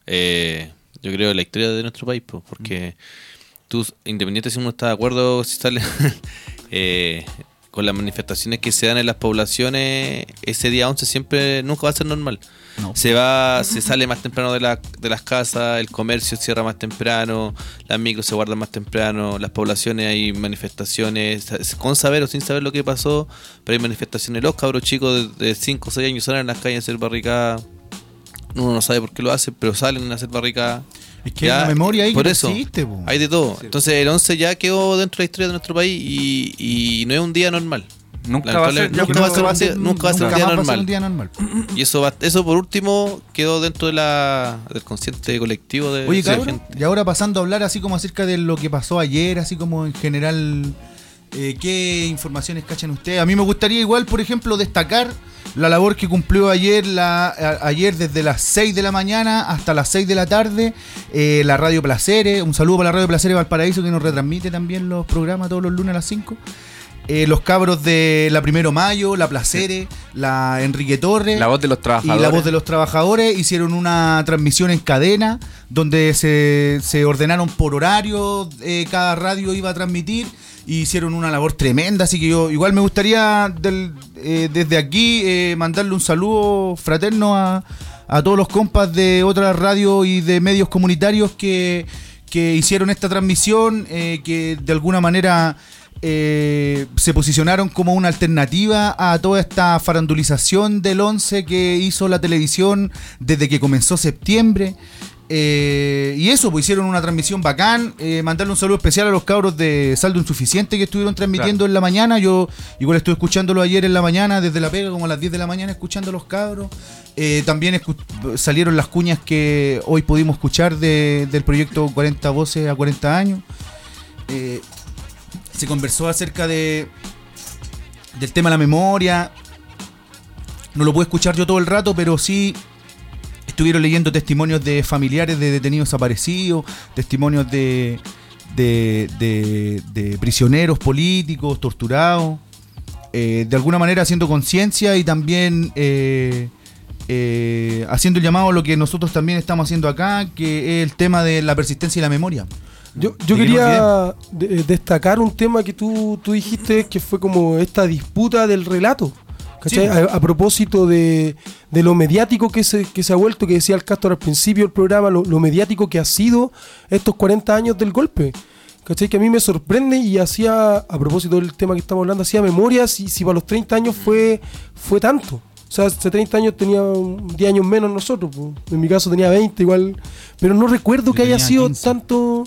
eh, yo creo, de la historia de nuestro país, pues, porque tú, independiente si uno está de acuerdo, si sale... eh, con las manifestaciones que se dan en las poblaciones, ese día once siempre nunca va a ser normal. No. Se va, se sale más temprano de, la, de las casas, el comercio cierra más temprano, las micros se guardan más temprano, las poblaciones hay manifestaciones, con saber o sin saber lo que pasó, pero hay manifestaciones. Los cabros chicos de cinco o seis años salen en las calles a hacer barricadas. Uno no sabe por qué lo hacen, pero salen a hacer barricadas. Es que ya, hay una memoria ahí por que eso, existe, po. Hay de todo. Sí. Entonces el once ya quedó dentro de la historia de nuestro país y, y no es un día normal. Nunca va a ser, nunca va a ser un día, nunca va a ser un día normal. Un día normal. Y eso va, eso por último quedó dentro de la del consciente colectivo de, Oye, de la cabrón, gente. Y ahora pasando a hablar así como acerca de lo que pasó ayer, así como en general, eh, ¿qué informaciones cachan ustedes? A mí me gustaría igual, por ejemplo, destacar la labor que cumplió ayer la a, ayer desde las seis de la mañana hasta las seis de la tarde, eh, la Radio Placeres. Un saludo para la Radio Placeres Valparaíso, que nos retransmite también los programas todos los lunes a las cinco. Eh, los cabros de la Primero Mayo, la Placeres, la Enrique Torres, La Voz de los Trabajadores. y La Voz de los Trabajadores hicieron una transmisión en cadena donde se, se ordenaron por horario, eh, cada radio iba a transmitir y hicieron una labor tremenda. Así que yo igual me gustaría del, eh, desde aquí eh, mandarle un saludo fraterno a, a todos los compas de otras radios y de medios comunitarios que, que hicieron esta transmisión, eh, que de alguna manera Eh, se posicionaron como una alternativa a toda esta farandulización del once que hizo la televisión desde que comenzó septiembre. Eh, y eso, pues hicieron una transmisión bacán. Eh, mandarle un saludo especial a los cabros de Saldo Insuficiente que estuvieron transmitiendo, claro, en la mañana. Yo igual estuve escuchándolo ayer en la mañana, desde la pega, como a las diez de la mañana, escuchando a los cabros. Eh, también escu- salieron las cuñas que hoy pudimos escuchar de, del proyecto cuarenta voces a cuarenta años. Eh, Se conversó acerca de del tema de la memoria. No lo pude escuchar yo todo el rato, pero sí estuvieron leyendo testimonios de familiares de detenidos desaparecidos, testimonios de, de, de, de prisioneros políticos torturados, eh, de alguna manera haciendo conciencia y también eh, eh, haciendo el llamado a lo que nosotros también estamos haciendo acá, que es el tema de la persistencia y la memoria. Yo, yo quería de, destacar un tema que tú, tú dijiste, que fue como esta disputa del relato, ¿cachai? Sí. A, a propósito de, de lo mediático que se, que se ha vuelto, que decía el Castor al principio del programa, lo, lo mediático que ha sido estos cuarenta años del golpe, ¿cachai? Que a mí me sorprende y hacía, a propósito del tema que estamos hablando, hacía memoria si, si para los treinta años fue, fue tanto. O sea, hace treinta años tenía diez años menos nosotros, pues. En mi caso tenía veinte igual, pero no recuerdo yo que haya sido quince. Tanto...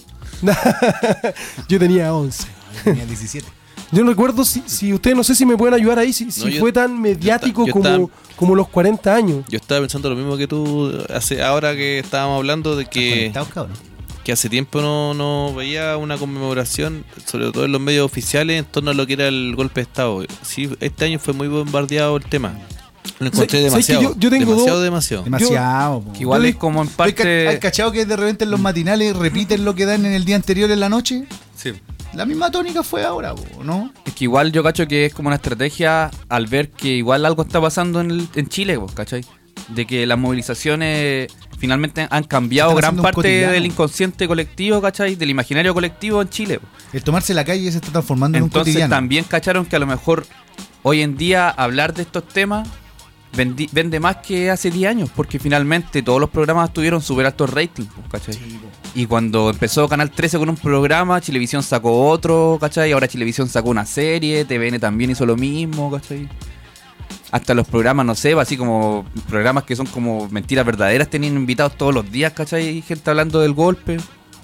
Yo tenía once. Yo tenía diecisiete. Yo no recuerdo si, si ustedes, no sé si me pueden ayudar ahí, si, no, si yo, fue tan mediático yo ta, yo como, estaba, como los cuarenta años. Yo estaba pensando lo mismo que tú hace ahora que estábamos hablando de que, que hace tiempo no, no veía una conmemoración, sobre todo en los medios oficiales, en torno a lo que era el golpe de Estado. Sí, este año fue muy bombardeado el tema. Lo encontré demasiado, yo, yo tengo demasiado, dos, demasiado. Demasiado. Yo, igual yo, es como en parte... ¿Hay cachado que de repente en los matinales repiten lo que dan en el día anterior en la noche? Sí. La misma tónica fue ahora, ¿no? Es que igual yo cacho que es como una estrategia al ver que igual algo está pasando en, el, en Chile, ¿cachai? De que las movilizaciones finalmente han cambiado gran parte del inconsciente colectivo, ¿cachai? Del imaginario colectivo en Chile. El tomarse la calle se está transformando en Entonces, un cotidiano. Entonces también cacharon que a lo mejor hoy en día hablar de estos temas Vendi, vende más que hace diez años, porque finalmente todos los programas tuvieron súper altos ratings, ¿cachai? Sí, y cuando empezó Canal trece con un programa, Chilevisión sacó otro, ¿cachai? Ahora Chilevisión sacó una serie, T V N también hizo lo mismo, ¿cachai? Hasta los programas, no sé, así como programas que son como mentiras verdaderas, tenían invitados todos los días, ¿cachai? Gente hablando del golpe.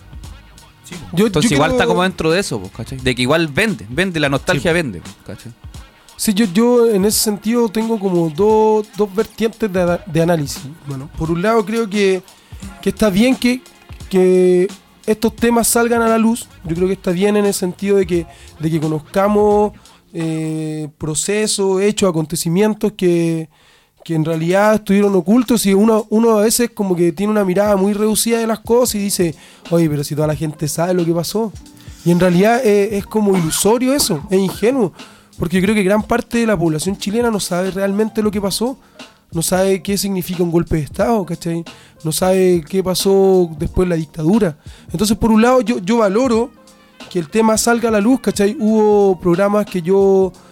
Sí, yo, Entonces yo igual quiero... está como dentro de eso, ¿cachai? De que igual vende, vende, la nostalgia sí. vende, ¿cachai? Sí, yo, yo en ese sentido tengo como dos, dos vertientes de, de análisis. Bueno, por un lado creo que, que está bien que, que estos temas salgan a la luz. Yo creo que está bien en el sentido de que, de que conozcamos eh, procesos, hechos, acontecimientos que, que en realidad estuvieron ocultos, y uno, uno a veces como que tiene una mirada muy reducida de las cosas y dice, oye, pero si toda la gente sabe lo que pasó. Y en realidad eh, es como ilusorio eso, es ingenuo. Porque yo creo que gran parte de la población chilena no sabe realmente lo que pasó, no sabe qué significa un golpe de Estado, ¿cachai? No sabe qué pasó después de la dictadura. Entonces, por un lado, yo, yo valoro que el tema salga a la luz, ¿cachai? Hubo programas que yo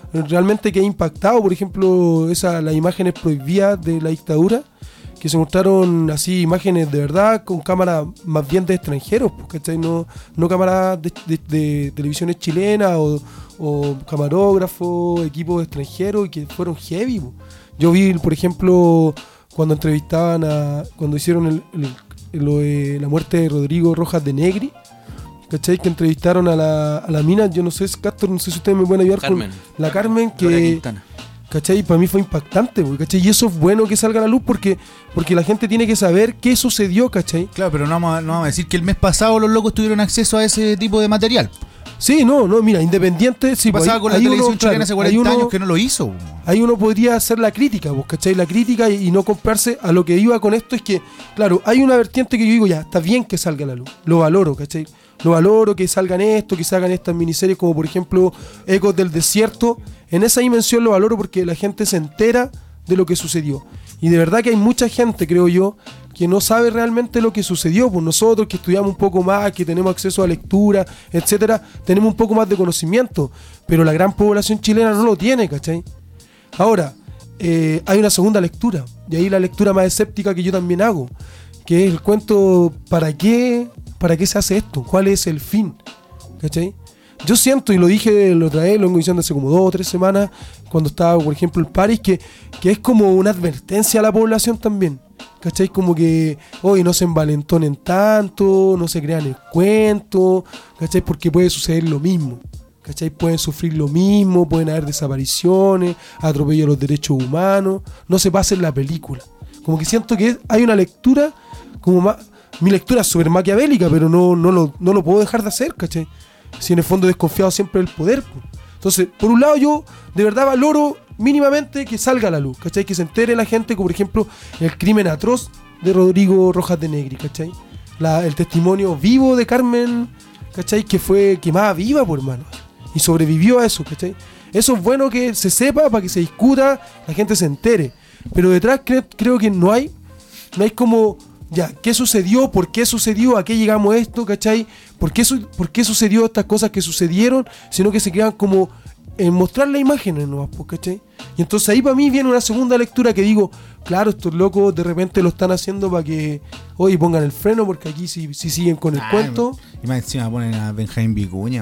realmente quedé impactado. Por ejemplo, esa, las imágenes prohibidas de la dictadura, que se mostraron así imágenes de verdad con cámaras más bien de extranjeros, ¿cachai? No, no cámaras de, de, de televisiones chilenas o, o camarógrafos, equipos extranjeros, y que fueron heavy. Po. Yo vi, por ejemplo, cuando entrevistaban a, cuando hicieron el, el, lo de la muerte de Rodrigo Rojas de Negri, ¿cachai? Que entrevistaron a la, a la mina, yo no sé, Castor, no sé si ustedes me pueden ayudar Carmen. con la Carmen, que... ¿Cachai? Para mí fue impactante, ¿cachai? Y eso es bueno que salga a la luz porque, porque la gente tiene que saber qué sucedió, ¿cachai? Claro, pero no vamos, a, no vamos a decir que el mes pasado los locos tuvieron acceso a ese tipo de material. Sí, no, no, mira, Independiente... Sí, pasaba pues, con la hay televisión uno, chilena claro, hace cuarenta uno, años que no lo hizo. Ahí uno podría hacer la crítica, ¿cachai? La crítica y, y no comprarse. A lo que iba con esto es que, claro, hay una vertiente que yo digo, ya, está bien que salga a la luz, lo valoro, ¿cachai? Lo valoro, que salgan esto, que salgan estas miniseries como por ejemplo Ecos del Desierto. En esa dimensión lo valoro porque la gente se entera de lo que sucedió. Y de verdad que hay mucha gente, creo yo, que no sabe realmente lo que sucedió. Pues nosotros que estudiamos un poco más, que tenemos acceso a lectura, etcétera, tenemos un poco más de conocimiento. Pero la gran población chilena no lo tiene, ¿cachai? Ahora, eh, hay una segunda lectura. Y ahí la lectura más escéptica que yo también hago, que es el cuento, ¿para qué? ¿Para qué se hace esto? ¿Cuál es el fin? ¿Cachai? Yo siento, y lo dije la otra vez, lo vengo diciendo hace como dos o tres semanas, cuando estaba, por ejemplo, en París, que, que es como una advertencia a la población también. ¿Cachai? Como que, hoy no se envalentonen tanto, no se crean el cuento, ¿cachai? Porque puede suceder lo mismo. ¿Cachai? Pueden sufrir lo mismo, pueden haber desapariciones, atropello a los derechos humanos, no se pasen la película. Como que siento que hay una lectura como más... Mi lectura es súper maquiavélica, pero no, no, lo, no lo puedo dejar de hacer, ¿cachai? Si en el fondo he desconfiado siempre del poder. Pues. Entonces, por un lado yo de verdad valoro mínimamente que salga a la luz, ¿cachai? Que se entere la gente, como por ejemplo el crimen atroz de Rodrigo Rojas de Negri, ¿cachai? La, el testimonio vivo de Carmen, ¿cachai? Que fue quemada viva, por hermano. Y sobrevivió a eso, ¿cachai? Eso es bueno que se sepa, para que se discuta, la gente se entere. Pero detrás cre- creo que no hay, no hay como... Ya, ¿qué sucedió? ¿Por qué sucedió? ¿A qué llegamos a esto? ¿Cachai? ¿Por qué, su- ¿Por qué sucedió estas cosas que sucedieron? Sino que se quedan como en mostrar las imágenes nomás, ¿cachai? Y entonces ahí para mí viene una segunda lectura que digo, claro, estos locos de repente lo están haciendo para que hoy pongan el freno, porque aquí si, si siguen con el ah, cuento. Y más encima ponen a Benjamín Vicuña.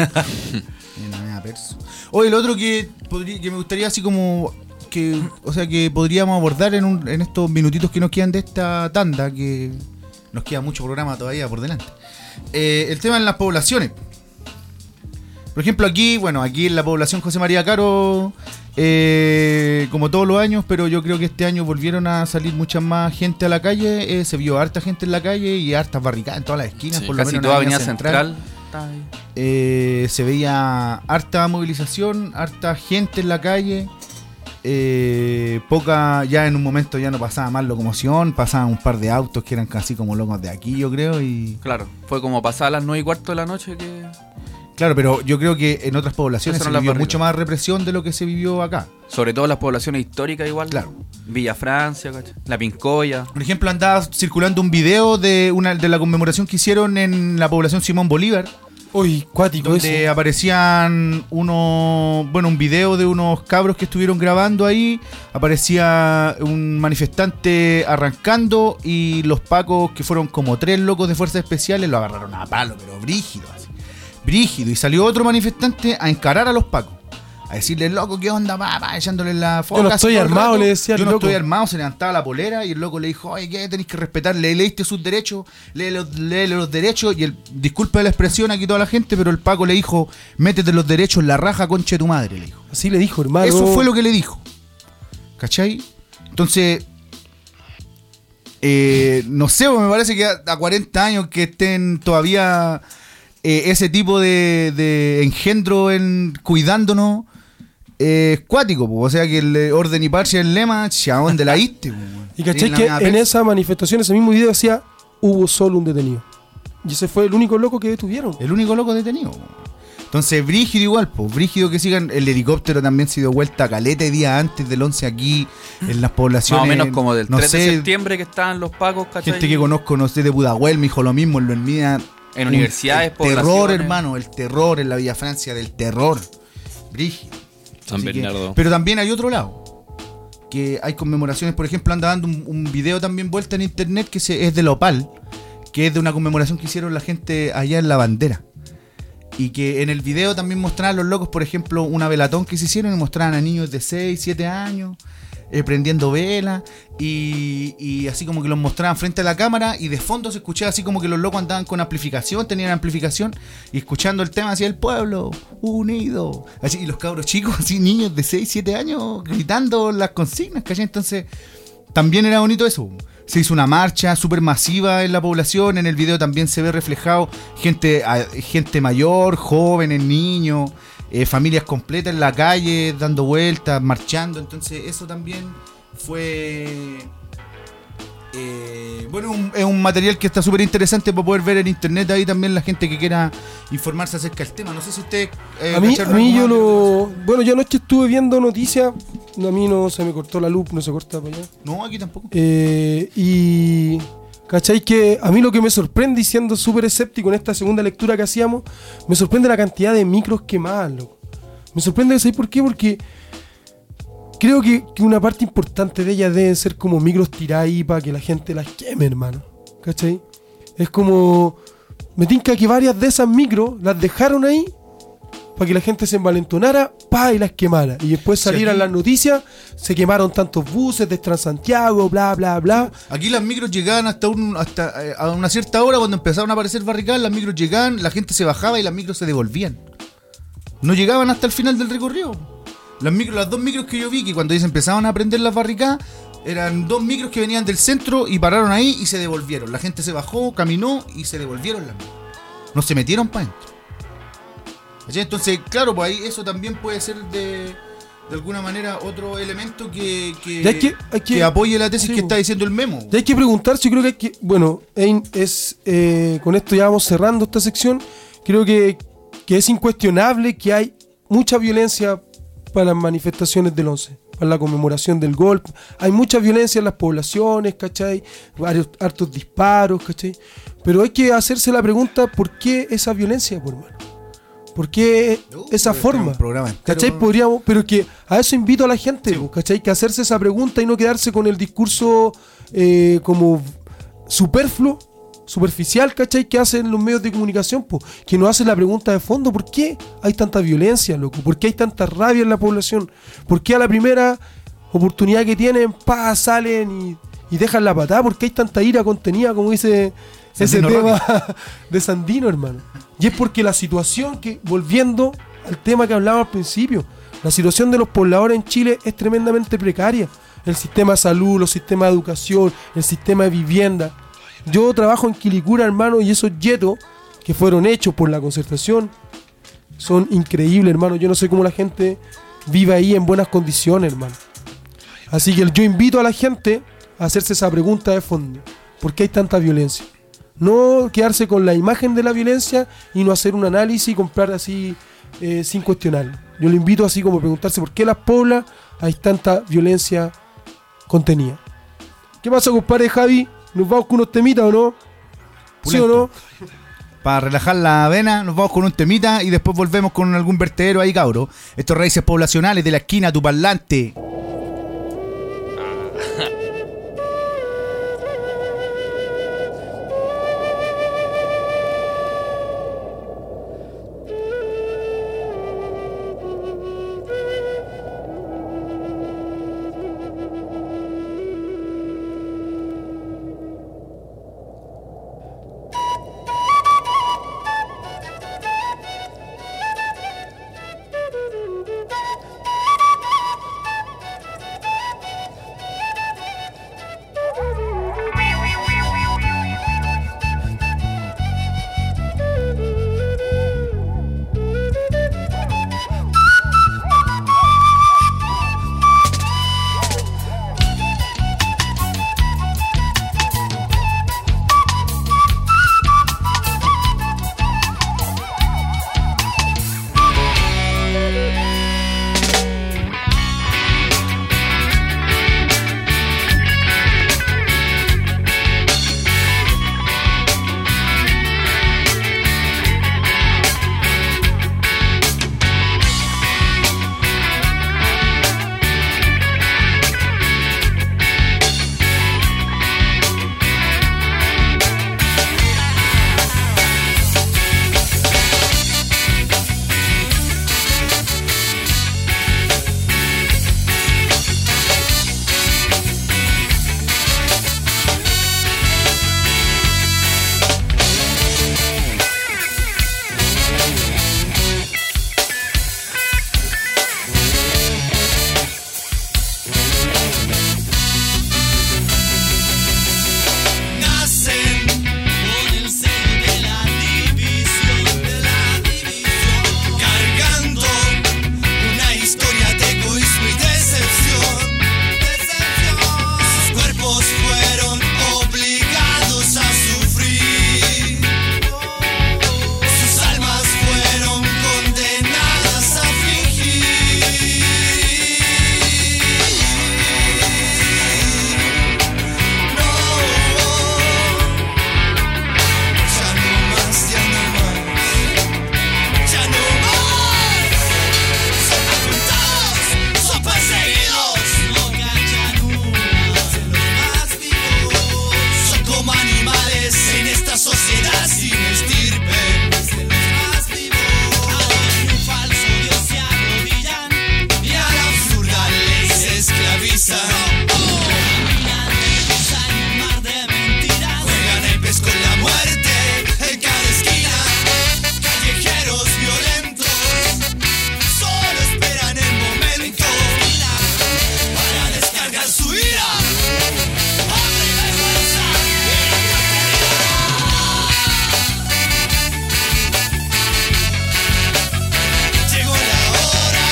Oye, lo otro que, podría, que me gustaría así como... que, o sea, que podríamos abordar en, un, en estos minutitos que nos quedan de esta tanda, que nos queda mucho programa todavía por delante. Eh, el tema en las poblaciones. Por ejemplo, aquí, bueno, aquí en la población José María Caro, eh, como todos los años, pero yo creo que este año volvieron a salir mucha más gente a la calle, eh, se vio harta gente en la calle y hartas barricadas en todas las esquinas, sí, por lo casi menos toda en la Avenida Central. Central. Eh, se veía harta movilización, harta gente en la calle. Eh, poca, ya en un momento ya no pasaba más locomoción, pasaban un par de autos que eran casi como locos de aquí, yo creo, y claro, fue como pasar a las nueve y cuarto de la noche que... Claro, pero yo creo que en otras poblaciones se vivió barrigas. mucho más represión de lo que se vivió acá. Sobre todo las poblaciones históricas igual. Claro. Villa Francia, ¿cachai? La Pincoya. Por ejemplo, andaba circulando un video de una de la conmemoración que hicieron en la población Simón Bolívar. Uy, cuático donde eso. Aparecían unos, bueno, un video de unos cabros que estuvieron grabando ahí. Aparecía un manifestante arrancando y los pacos, que fueron como tres locos de fuerzas especiales, lo agarraron a palo, pero brígido, así. Brígido. Y salió otro manifestante a encarar a los pacos, a decirle, loco, ¿qué onda, papá? Echándole la foca. Yo no estoy armado, le decía. Yo no loco. estoy armado, se levantaba la polera y el loco le dijo, oye, ¿qué? Tenéis que respetar, le leíste sus derechos, léele los, léele los derechos. Y el, disculpe la expresión aquí toda la gente, pero el Paco le dijo, métete los derechos en la raja, conche tu madre, le dijo. Así le dijo, hermano. Eso fue lo que le dijo. ¿Cachai? Entonces, eh, no sé, me parece que a, a cuarenta años que estén todavía eh, ese tipo de, de engendro en cuidándonos, es eh, cuático, po. O sea que el orden y parche el lema, ¿a dónde la diste? Po? Y caché que en esa manifestación, ese mismo video decía, hubo solo un detenido. Y ese fue el único loco que detuvieron. El único loco detenido. Po. Entonces, brígido igual, pues, brígido que sigan. El helicóptero también se dio vuelta a caleta días antes del once aquí, en las poblaciones. Más o menos como del no tres sé, de septiembre que estaban los pacos, ¿cachai? Gente que conozco, no sé, de Pudahuel, me dijo lo mismo, en Loenmida. En universidades, el terror, poblaciones. hermano, el terror en la Villa Francia, del terror. Brígido. San Así que- Bernardo. pero también hay otro lado. Que hay conmemoraciones, por ejemplo, anda dando un, un video también vuelta en internet que se, es de la Opal, que es de una conmemoración que hicieron la gente allá en La Bandera. Y que en el video también mostraban los locos, por ejemplo, una velatón que se hicieron y mostraban a niños de seis, siete años eh, prendiendo velas y, y así como que los mostraban frente a la cámara y de fondo se escuchaba así como que los locos andaban con amplificación, tenían amplificación y escuchando el tema hacia el pueblo unido. Así, y los cabros chicos, así niños de seis, siete años gritando las consignas, ¿cachai? Entonces también era bonito eso. Se hizo una marcha súper masiva en la población. En el video también se ve reflejado gente, a- gente mayor, jóvenes, niños, eh, familias completas en la calle, dando vueltas, marchando. Entonces eso también fue... eh, bueno, un- es un material que está súper interesante para poder ver en internet. Ahí también la gente que quiera informarse acerca del tema. No sé si usted... eh, A mí, a cacharon mí algo yo más. lo... Bueno, yo anoche estuve viendo noticias. A mí no se me cortó la luz, no se corta para allá. No, aquí tampoco. Eh, y... ¿Cachai? Que a mí lo que me sorprende, y siendo súper escéptico en esta segunda lectura que hacíamos, me sorprende la cantidad de micros quemados, loco. Me sorprende, ¿sabes por qué? Porque creo que, que una parte importante de ellas deben ser como micros tiradas ahí para que la gente las queme, hermano. ¿Cachai? Es como... Me tinca que varias de esas micros las dejaron ahí para que la gente se envalentonara, pa, y las quemara. Y después Sí, salieran aquí- las noticias, se quemaron tantos buses de Transantiago, bla, bla, bla. Aquí las micros llegaban hasta, un, hasta eh, a una cierta hora cuando empezaron a aparecer barricadas, las micros llegaban, la gente se bajaba y las micros se devolvían. No llegaban hasta el final del recorrido. Las, micros, las dos micros que yo vi, que cuando se empezaban a prender las barricadas, eran dos micros que venían del centro y pararon ahí y se devolvieron. La gente se bajó, caminó y se devolvieron las micros. No se metieron para adentro. ¿Cachai? Entonces, claro, pues ahí eso también puede ser de, de alguna manera otro elemento que, que, Ya hay que- hay que- que apoye la tesis sí, que po. está diciendo el memo. Y hay que preguntarse, yo creo que hay que, bueno, es, es, eh, con esto ya vamos cerrando esta sección, creo que, que es incuestionable que hay mucha violencia para las manifestaciones del once, para la conmemoración del golpe, hay mucha violencia en las poblaciones, ¿cachai? Varios hartos disparos, ¿cachai? Pero hay que hacerse la pregunta, ¿por qué esa violencia, por hermano? ¿Por qué Uh, esa pero forma? tenemos un programa entero. ¿Cachai? Podríamos, pero que a eso invito a la gente, po, ¿cachai? Que hacerse esa pregunta y no quedarse con el discurso eh, como superfluo, superficial, ¿cachai? Que hacen los medios de comunicación, po, que nos hacen la pregunta de fondo, ¿por qué hay tanta violencia, loco? ¿Por qué hay tanta rabia en la población? ¿Por qué a la primera oportunidad que tienen, pa, salen y, y dejan la patada? ¿Por qué hay tanta ira contenida, como dice ese Sandino tema de Sandino, hermano? Y es porque la situación que, volviendo al tema que hablaba al principio, la situación de los pobladores en Chile es tremendamente precaria. El sistema de salud, los sistemas de educación, el sistema de vivienda. Yo trabajo en Quilicura, hermano, y esos yetos que fueron hechos por la concertación son increíbles, hermano. Yo no sé cómo la gente vive ahí en buenas condiciones, hermano. Así que yo invito a la gente a hacerse esa pregunta de fondo. ¿Por qué hay tanta violencia? No quedarse con la imagen de la violencia y no hacer un análisis y comprar así eh, sin cuestionarlo. Yo le invito así como a preguntarse por qué en las poblas hay tanta violencia contenida. ¿Qué pasa, compadre Javi? ¿Nos vamos con unos temitas o no? ¿Sí o no? Para relajar la vena, nos vamos con un temita y después volvemos con algún vertedero ahí, cabro. Estos raíces poblacionales de la esquina, tu parlante. esta sociedad sin estirpe. Se los más vivos a un falso Dios se arrodillan y a la absurda ley se esclavizan. Caminan en un mar de mentiras, juegan naipes con la muerte en cada esquina. Callejeros violentos solo esperan el momento para descargar su ira. Hambre y vergüenza. Llegó la hora.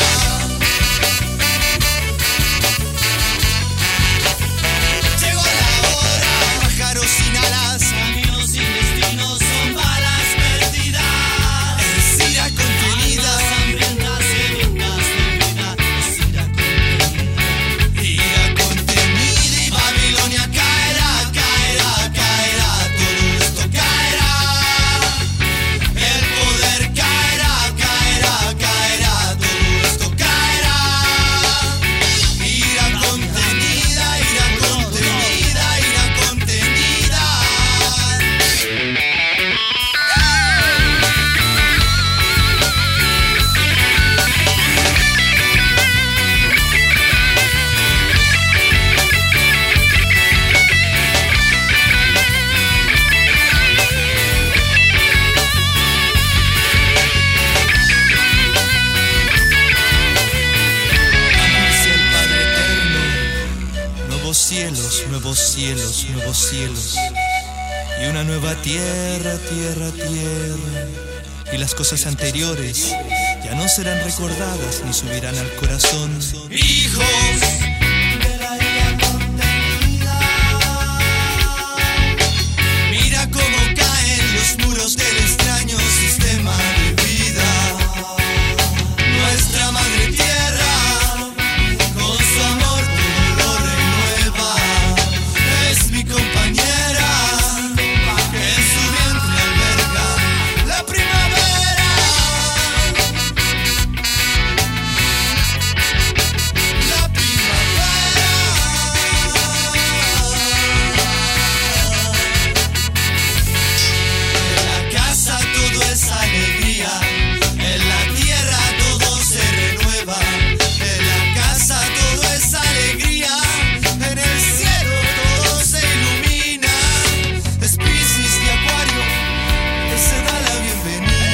Llegó la hora. Pájaros sin alas, caminos sin destinos, son balas perdidas. Es ira contenida. Hambrientas, sedientas de vida. Es ira contenida. Ira contenida y Babilonia caerá, caerá, caerá. Todo esto caerá. El poder caerá, caerá, caerá. Todo esto caerá. Ira contenida, ira contenida, ira contenida. Anuncia el Padre Eterno, nuevos cielos, nuevos cielos, nuevos cielos, y una nueva tierra, tierra, tierra, y las cosas anteriores ya no serán recordadas ni subirán al corazón. Hijos de la ira contenida, mira cómo caen los muros del extraño sistema de vida. Nuestra madre tierra, con su amor todo lo renueva. Es mi compañera, que en su vientre alberga la primavera. La primavera. En la casa todo es alegría, en la tierra todo se renueva. En la casa todo es alegría, en el cielo todo se ilumina. Es Piscis y Acuario que se da la bienvenida.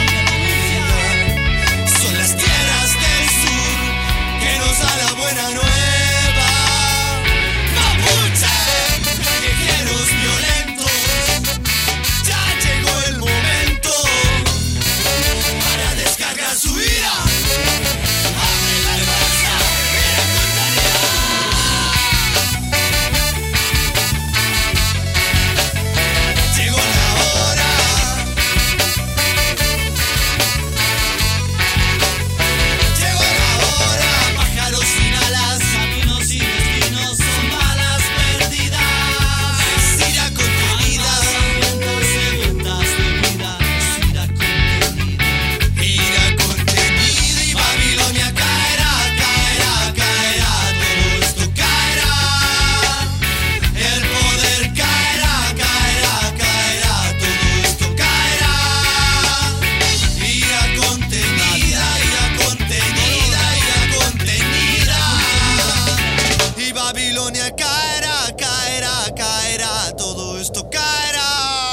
Son las tierras del sur que nos da la buena nueva. Mapuche, callejeros violentos, ya llegó el momento para descargar su ira. Hambre y vergüenza, ira contenida. Llegó la hora. Llegó la hora. Pájaros sin alas, caminos sin destinos, son balas perdidas. Es ira contenida. Hambrientas, sedientas de vida. Es ira contenida. Ira contenida y Babilonia caerá, caerá, caerá. Todo esto caerá. El poder caerá, caerá, caerá. Todo esto caerá. Ira contenida, ira contenida, ira contenida. Y Babilonia caerá, caerá, caerá. Todo esto caerá.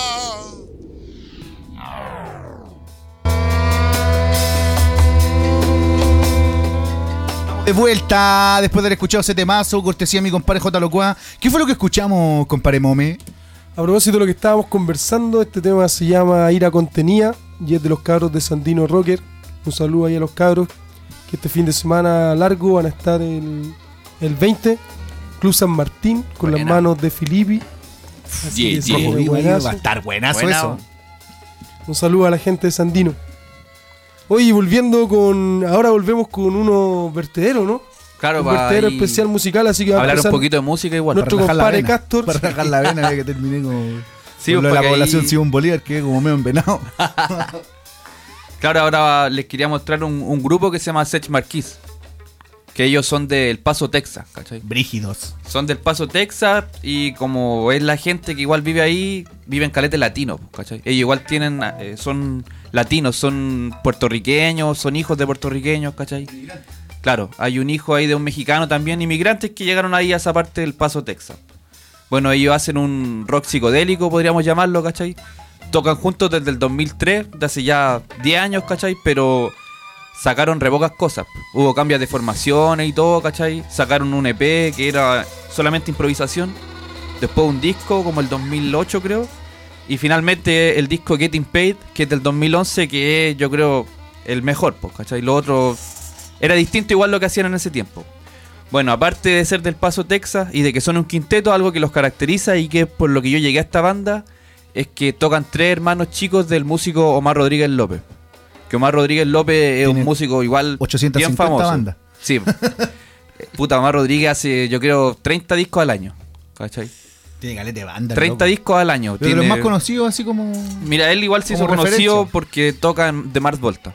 De vuelta, después de haber escuchado ese temazo, cortesía a mi compadre J. Locua. ¿Qué fue lo que escuchamos, compadre Mome? A propósito de lo que estábamos conversando, este tema se llama Ira Contenida y es de los cabros de Sandino Rocker. Un saludo ahí a los cabros que este fin de semana largo van a estar el, el veinte, Club San Martín, con Buena. las manos de Filippi. Así Yeah, que sí, yeah. muy Uy, buenazo. va a estar buenazo Buena. eso. Un saludo a la gente de Sandino. Oye, volviendo con... Ahora volvemos con unos vertederos, ¿no? Claro, Un para vertedero ahí especial musical, así que va a hablar un empezar poquito de música igual. nuestro Para rajar la compadre vena. Castor. Para rajar la vena, que terminé como... Sí, con lo de la porque población ahí- Simón Bolívar, que es como medio envenado. Claro, ahora les quería mostrar un, un grupo que se llama Sech Marquis, que ellos son del Paso, Texas, ¿cachai? Brígidos. Son del Paso, Texas, y como es la gente que igual vive ahí, viven calete latino, ¿cachai? Ellos igual tienen, eh, son latinos, son puertorriqueños, son hijos de puertorriqueños, ¿cachai? Claro, hay un hijo ahí de un mexicano también, inmigrantes que llegaron ahí a esa parte del Paso, Texas. Bueno, ellos hacen un rock psicodélico, podríamos llamarlo, ¿cachai? Tocan juntos desde el dos mil tres, de hace ya diez años, ¿cachai? Pero sacaron re pocas cosas. Hubo cambios de formaciones y todo, ¿cachai? Sacaron un E P que era solamente improvisación. Después un disco, como el dos mil ocho creo. Y finalmente el disco Getting Paid, que es del dos mil once, que es, yo creo, el mejor, pues, ¿cachai? Lo otro era distinto igual lo que hacían en ese tiempo. Bueno, aparte de ser del Paso, Texas, y de que son un quinteto, algo que los caracteriza y que por lo que yo llegué a esta banda, es que tocan tres hermanos chicos del músico Omar Rodríguez López. Que Omar Rodríguez López es un músico igual ochocientos bien cincuenta famoso. bandas. Sí. Puta, Omar Rodríguez hace, yo creo, treinta discos al año. ¿Cachai? Tiene caleta de banda. treinta loco. discos al año. Pero Tiene... los más conocidos así como... Mira, él igual se hizo como conocido referencia. porque toca en The Mars Volta.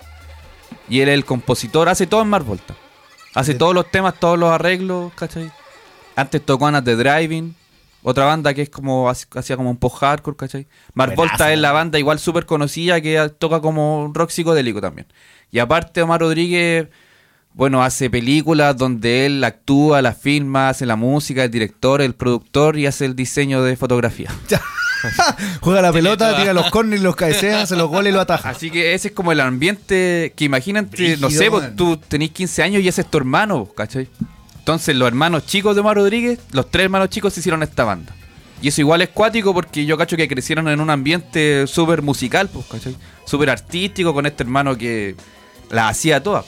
Y él es el compositor, hace todo en Mars Volta. Hace Sí. todos los temas, todos los arreglos, ¿cachai? Antes tocó Anna The Driving, otra banda que es como hacía como un post-hardcore, ¿cachai? Mars Buenazo, Volta es la ¿no? banda igual súper conocida que toca como rock psicodélico también. Y aparte Omar Rodríguez, bueno, hace películas donde él actúa, la filma, hace la música, el director, el productor y hace el diseño de fotografía. Juega la Tiene pelota, toda. tira los corners, los cabecea, hace los goles y lo ataja. Así que ese es como el ambiente que imagínate, Brígido, no sé, vos, man. tú tenés quince años y ese es tu hermano, ¿cachai? Entonces los hermanos chicos de Omar Rodríguez, los tres hermanos chicos se hicieron esta banda. Y eso igual es cuático porque yo cacho que crecieron en un ambiente súper musical, pues, ¿cachai? Súper artístico con este hermano que la hacía toda.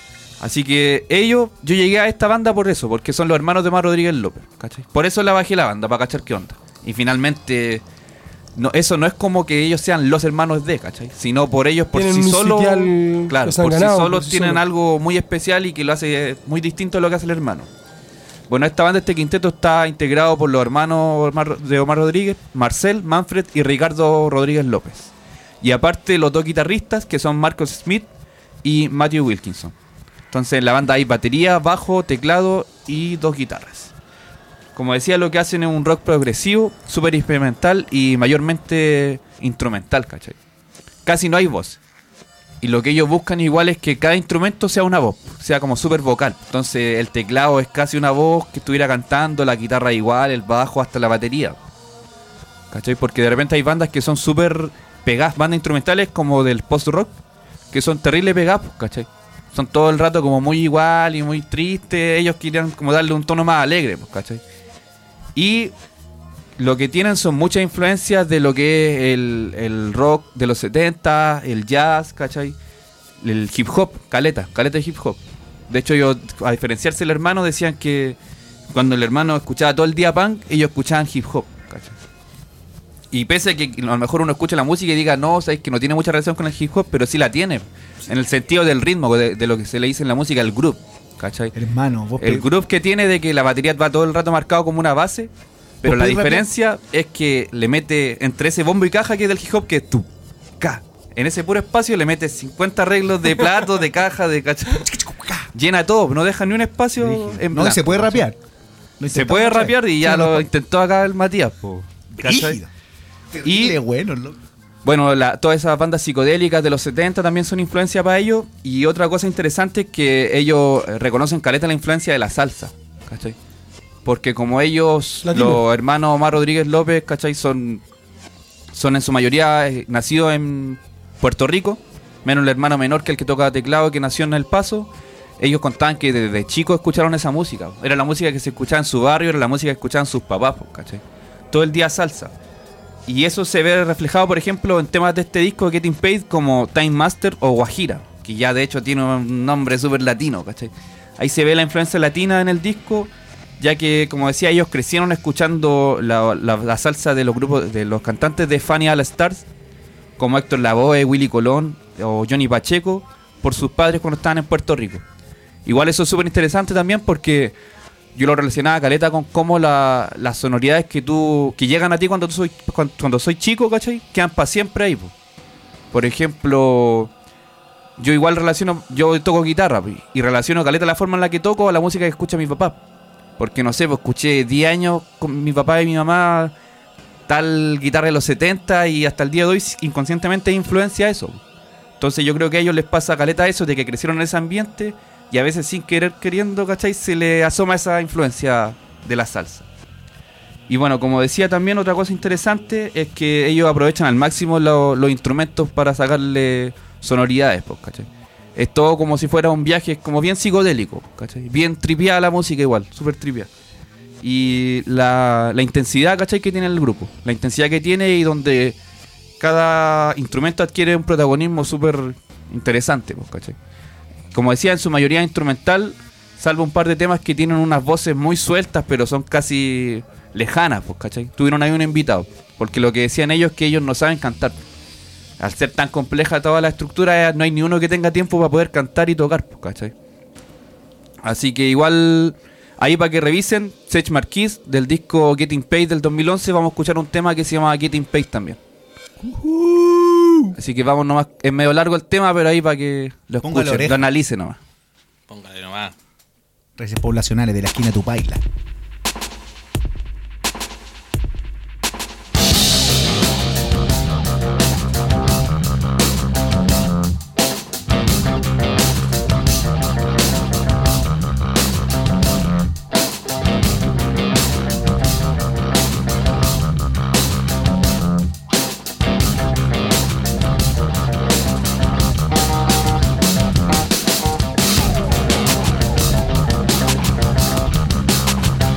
Así que ellos, yo llegué a esta banda por eso, porque son los hermanos de Omar Rodríguez López, ¿cachai? Por eso la bajé la banda, para cachar qué onda. Y finalmente, no, eso no es como que ellos sean los hermanos de, ¿cachai? Sino por ellos, por Tienen sí un solos, sitial claro, que se han por sí ganado, solos por sí tienen solos. algo muy especial y que lo hace muy distinto a lo que hace el hermano. Bueno, esta banda, este quinteto está integrado por los hermanos Omar- de Omar Rodríguez, Marcel, Manfred y Ricardo Rodríguez López. Y aparte los dos guitarristas que son Marcos Smith y Matthew Wilkinson. Entonces en la banda hay batería, bajo, teclado y dos guitarras. Como decía, lo que hacen es un rock progresivo, súper experimental y mayormente instrumental, ¿cachai? Casi no hay voz. Y lo que ellos buscan igual es que cada instrumento sea una voz, sea como súper vocal. Entonces el teclado es casi una voz que estuviera cantando, la guitarra igual, el bajo, hasta la batería. ¿Cachai? Porque de repente hay bandas que son súper pegadas, bandas instrumentales como del post-rock, que son terribles pegadas, ¿cachai? Son todo el rato como muy igual y muy triste. Ellos querían como darle un tono más alegre, ¿cachai? Y lo que tienen son muchas influencias de lo que es el, el rock de los setenta, el jazz, ¿cachai? El hip hop, caleta, caleta de hip hop. De hecho, yo, a diferenciarse del hermano, decían que cuando el hermano escuchaba todo el día punk, ellos escuchaban hip hop, ¿cachai? Y pese a que a lo mejor uno escucha la música y diga, no, sabes que no tiene mucha relación con el hip hop, pero sí la tiene. En el sentido del ritmo, de, de lo que se le dice en la música, el groove, ¿cachai? Hermano, vos El pe- groove que tiene de que la batería va todo el rato marcado como una base, pero ¿Vos la podés diferencia es que le mete entre ese bombo y caja que es del hip hop, que es tu, ca. En ese puro espacio le mete cincuenta arreglos de platos, de caja, de ¿cachai? Llena todo, no deja ni un espacio en No, y blanco, se puede ¿cachai? rapear. Lo Se intentamos, puede ¿cachai? rapear y ya Sí, lo no, intentó acá el Matías, po, ¿cachai? Brígido. Terrible bueno, loco. Bueno, la, todas esas bandas psicodélicas de los setenta también son influencia para ellos. Y otra cosa interesante es que ellos eh, reconocen caleta la influencia de la salsa, ¿cachai? Porque como ellos, Latino. los hermanos Omar Rodríguez López, ¿cachai? Son, son en su mayoría eh, nacidos en Puerto Rico, menos el hermano menor que el que toca teclado, que nació en El Paso. Ellos contaban que desde chicos escucharon esa música. Era la música que se escuchaba en su barrio, era la música que escuchaban sus papás, ¿cachai? Todo el día salsa. Y eso se ve reflejado, por ejemplo, en temas de este disco Getting Paid como Time Master o Guajira, que ya de hecho tiene un nombre súper latino, ¿cachai? Ahí se ve la influencia latina en el disco, ya que, como decía, ellos crecieron escuchando la, la, la salsa de los grupos, de los cantantes de Funny All Stars, como Héctor Lavoe, Willy Colón o Johnny Pacheco, por sus padres cuando estaban en Puerto Rico. Igual eso es súper interesante también porque yo lo relacionaba, caleta, con cómo la, las sonoridades que tú que llegan a ti cuando tú soy cuando, cuando soy chico, ¿cachai? Quedan para siempre ahí, po. Por ejemplo, yo igual relaciono, yo toco guitarra pues, y relaciono caleta la forma en la que toco a la música que escucha mi papá. Porque no sé, pues escuché diez años con mi papá y mi mamá tal guitarra de los setenta y hasta el día de hoy inconscientemente influencia eso. Entonces yo creo que a ellos les pasa caleta eso de que crecieron en ese ambiente y a veces sin querer queriendo, ¿cachai? Se le asoma esa influencia de la salsa. Y bueno, como decía también, otra cosa interesante es que ellos aprovechan al máximo lo, los instrumentos para sacarle sonoridades, pues, ¿cachai? Es todo como si fuera un viaje, como bien psicodélico, ¿cachai? Bien tripiada la música igual, súper tripiada. Y la, la intensidad, ¿cachai? Que tiene el grupo, la intensidad que tiene y donde cada instrumento adquiere un protagonismo súper interesante, pues, ¿cachai? Como decía, en su mayoría instrumental, salvo un par de temas que tienen unas voces muy sueltas, pero son casi lejanas, pues, ¿cachai? Tuvieron ahí un invitado, porque lo que decían ellos es que ellos no saben cantar. Al ser tan compleja toda la estructura, no hay ni uno que tenga tiempo para poder cantar y tocar, pues, ¿cachai? Así que igual, ahí para que revisen, Sech Marquis, del disco Getting Paid del dos mil once, vamos a escuchar un tema que se llama Getting Paid también. Uh-huh. Así que vamos nomás, es medio largo el tema, pero ahí para que lo Póngale escuchen, oreja. lo analicen nomás. Póngale nomás. Raíces poblacionales de la esquina de Tupaila. Getting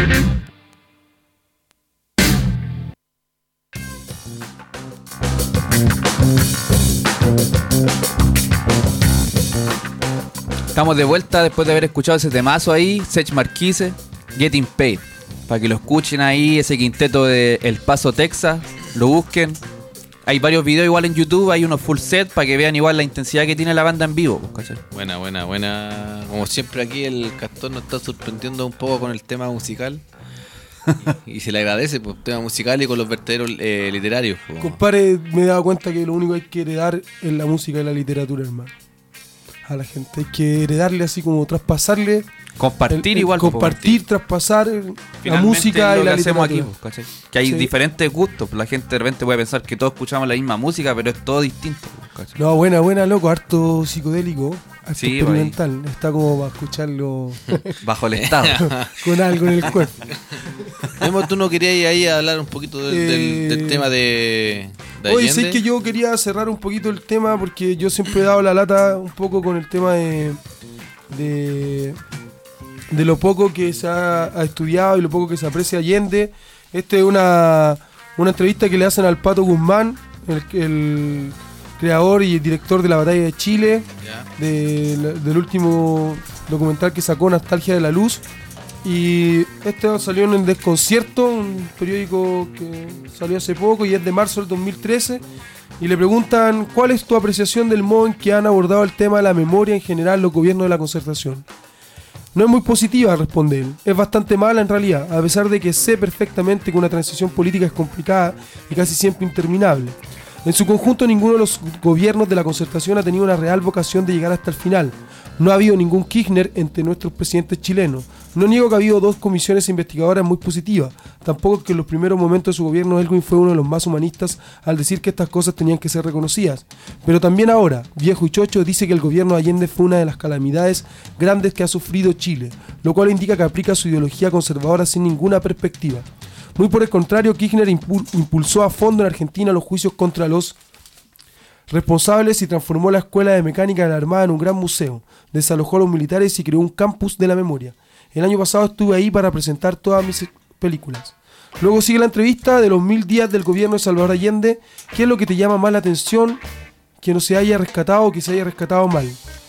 Estamos de vuelta después de haber escuchado ese temazo ahí, Sech Marquise, Getting Paid. Para que lo escuchen ahí, ese quinteto de El Paso, Texas, lo busquen. Hay varios videos igual en YouTube, hay unos full set para que vean igual la intensidad que tiene la banda en vivo. ¿Cachai? Buena, buena, buena. Como siempre aquí el Castor nos está sorprendiendo un poco con el tema musical. Y, y se le agradece, pues, tema musical y con los vertederos eh, literarios. Pues. Compadre, me he dado cuenta que lo único que hay que heredar es la música y la literatura, hermano. A la gente hay que heredarle así como traspasarle. Compartir el, el igual. Compartir, pues, traspasar la finalmente música lo y la que hacemos literatura. aquí, pues, ¿cachai? Que hay Sí. diferentes gustos. La gente de repente puede pensar que todos escuchamos la misma música, pero es todo distinto. Pues, ¿cachai? No, buena, buena, loco. Harto psicodélico, harto Sí, experimental. Está como para escucharlo Bajo el estado. con algo en el cuerpo. Memo, tú no querías ir ahí a hablar un poquito del, Eh, del, del tema de, de Oye, Allende. sé que yo quería cerrar un poquito el tema porque yo siempre he dado la lata un poco con el tema de de, de lo poco que se ha, ha estudiado y lo poco que se aprecia Allende. Esta es una, una entrevista que le hacen al Pato Guzmán, el, el creador y director de la Batalla de Chile, Ya. de, la- del último documental que sacó, Nostalgia de la Luz. Y este salió en El Desconcierto, un periódico que salió hace poco y es de marzo del dos mil trece. Y le preguntan, ¿cuál es tu apreciación del modo en que han abordado el tema de la memoria en general los gobiernos de la Concertación? No es muy positiva, responde él. Es bastante mala en realidad, a pesar de que sé perfectamente que una transición política es complicada y casi siempre interminable. En su conjunto, ninguno de los gobiernos de la Concertación ha tenido una real vocación de llegar hasta el final. No ha habido ningún Kirchner entre nuestros presidentes chilenos. No niego que ha habido dos comisiones investigadoras muy positivas. Tampoco que en los primeros momentos de su gobierno Elwin fue uno de los más humanistas al decir que estas cosas tenían que ser reconocidas. Pero también ahora, viejo y chocho, dice que el gobierno de Allende fue una de las calamidades grandes que ha sufrido Chile, lo cual indica que aplica su ideología conservadora sin ninguna perspectiva. Muy por el contrario, Kirchner impul- impulsó a fondo en Argentina los juicios contra los responsables y transformó la Escuela de Mecánica de la Armada en un gran museo, desalojó a los militares y creó un campus de la memoria. El año pasado estuve ahí para presentar todas mis películas. Luego sigue la entrevista de los mil días del gobierno de Salvador Allende. ¿Qué es lo que te llama más la atención? Que no se haya rescatado o que se haya rescatado mal.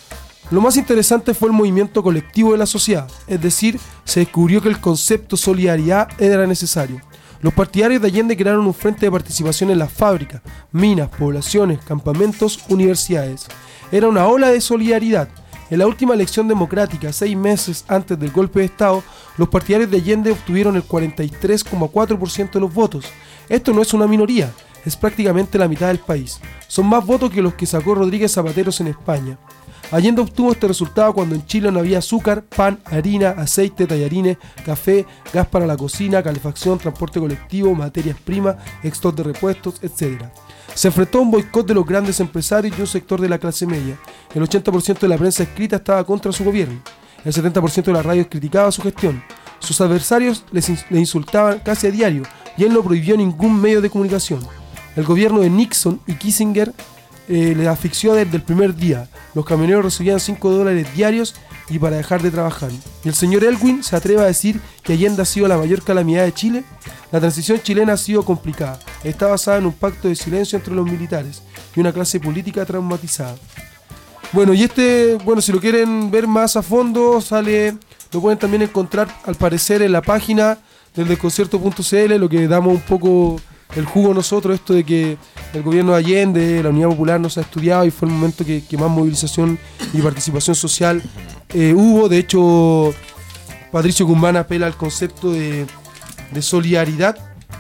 Lo más interesante fue el movimiento colectivo de la sociedad, es decir, se descubrió que el concepto solidaridad era necesario. Los partidarios de Allende crearon un frente de participación en las fábricas, minas, poblaciones, campamentos, universidades. Era una ola de solidaridad. En la última elección democrática, seis meses antes del golpe de Estado, los partidarios de Allende obtuvieron el cuarenta y tres coma cuatro por ciento de los votos. Esto no es una minoría, es prácticamente la mitad del país. Son más votos que los que sacó Rodríguez Zapateros en España. Allende obtuvo este resultado cuando en Chile no había azúcar, pan, harina, aceite, tallarines, café, gas para la cocina, calefacción, transporte colectivo, materias primas, stock de repuestos, etcétera. Se enfrentó a un boicot de los grandes empresarios y un sector de la clase media. El ochenta por ciento de la prensa escrita estaba contra su gobierno. El setenta por ciento de las radios criticaba su gestión. Sus adversarios les ins- le insultaban casi a diario y él no prohibió ningún medio de comunicación. El gobierno de Nixon y Kissinger eh, le asfixió desde el primer día. Los camioneros recibían cinco dólares diarios y para dejar de trabajar. Y el señor Elwin se atreve a decir que Allende ha sido la mayor calamidad de Chile. La transición chilena ha sido complicada. Está basada en un pacto de silencio entre los militares y una clase política traumatizada. Bueno, y este, bueno, si lo quieren ver más a fondo, sale, lo pueden también encontrar al parecer en la página del desconcierto punto c l, lo que damos un poco el jugo nosotros, esto de que el gobierno de Allende, la Unidad Popular no se ha estudiado y fue el momento que, que más movilización y participación social eh, hubo. De hecho, Patricio Guzmán apela al concepto de, de solidaridad.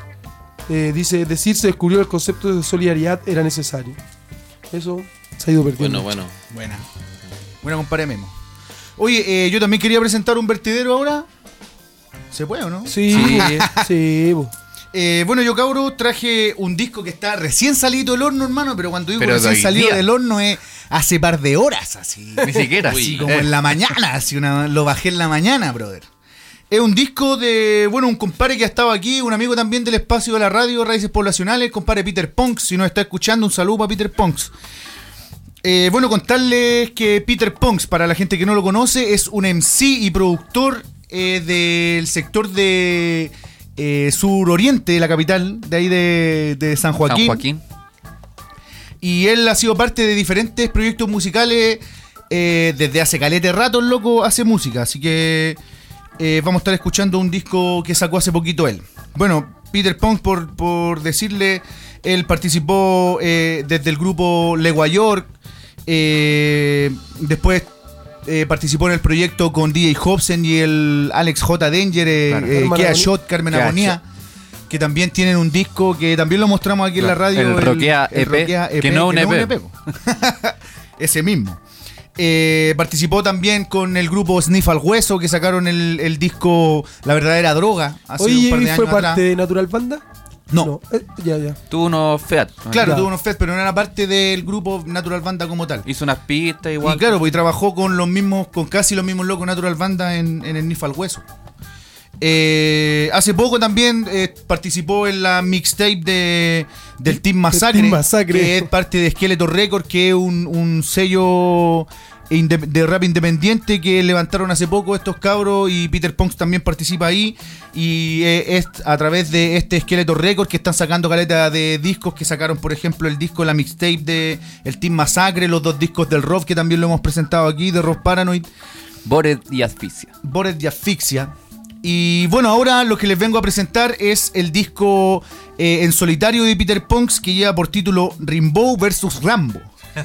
Eh, dice, es decir, se descubrió el concepto de solidaridad era necesario. Eso se ha ido perdiendo. Bueno, bueno. Buena. Buena, compadre Memo. Oye, eh, yo también quería presentar un vertedero ahora. ¿Se puede o no? Sí, sí, sí, po. Eh, bueno, yo, cabro, traje un disco que está recién salido del horno, hermano, pero cuando digo Pero de recién hoy salido día. del horno es hace par de horas, así. Ni siquiera. Así Uy, como eh. en la mañana, así una, lo bajé en la mañana, brother. Es un disco de, bueno, un compadre que ha estado aquí, un amigo también del espacio de la radio, Raíces Poblacionales, el compadre Peter Ponks. Si nos está escuchando, un saludo para Peter Ponks. Eh, bueno, contarles que Peter Ponks, para la gente que no lo conoce, es un M C y productor eh, del sector de eh, suroriente de la capital, de ahí de, de San Joaquín. San Joaquín. Y él ha sido parte de diferentes proyectos musicales eh, desde hace calete rato, el loco hace música. Así que eh, vamos a estar escuchando un disco que sacó hace poquito él. Bueno, Peter Punk, por, por decirle, él participó eh, desde el grupo Legua York. Eh, después eh, participó en el proyecto con D J Hobson y el Alex J. Danger, eh, Claro. eh, Carmen Kea Agonía. Shot, Carmen Kea Agonía, que también tienen un disco que también lo mostramos aquí en la radio. El Roquea E P, Roquea que no un E P. po. Ese mismo. Eh, participó también con el grupo Sniff al Hueso, que sacaron el, el disco La Verdadera Droga hace Oye, un par de ¿y años fue parte atrás. de Natural Banda? No. Eh, ya, ya. Tuvo unos Fiat. Claro, Ya. tuvo unos fest, pero no era parte del grupo Natural Banda como tal. Hizo unas pistas igual. Y claro, pues y trabajó con los mismos, con casi los mismos locos Natural Banda en, en el Sniff al Hueso. Eh, hace poco también eh, participó en la mixtape de, del Team Massacre, Team Massacre. que es parte de Skeletor Records, que es un, un sello inde- de rap independiente que levantaron hace poco estos cabros, y Peter Punk también participa ahí, y eh, es a través de este Skeletor Records que están sacando caleta de discos, que sacaron por ejemplo el disco, la mixtape de el Team Massacre, los dos discos del Rob, que también lo hemos presentado aquí, de Rob Paranoid, Bored y Asfixia. Bored y Asfixia. Y bueno, ahora lo que les vengo a presentar es el disco eh, en solitario de Peter Punks, que lleva por título Rimbaud versus Rambo.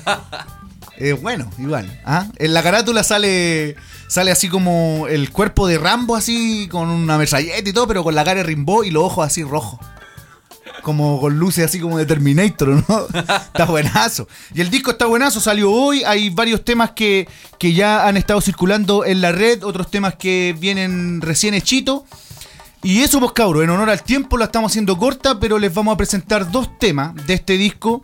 Eh, bueno, igual. ¿Ah? En la carátula sale sale así como el cuerpo de Rambo, así con una metralleta y todo, pero con la cara de Rimbaud y los ojos así rojos. Como con luces así como de Terminator, ¿no? Está buenazo. Y el disco está buenazo, salió hoy. Hay varios temas que, que ya han estado circulando en la red, otros temas que vienen recién hechitos. Y eso, pues cabros, en honor al tiempo la estamos haciendo corta, pero les vamos a presentar dos temas de este disco.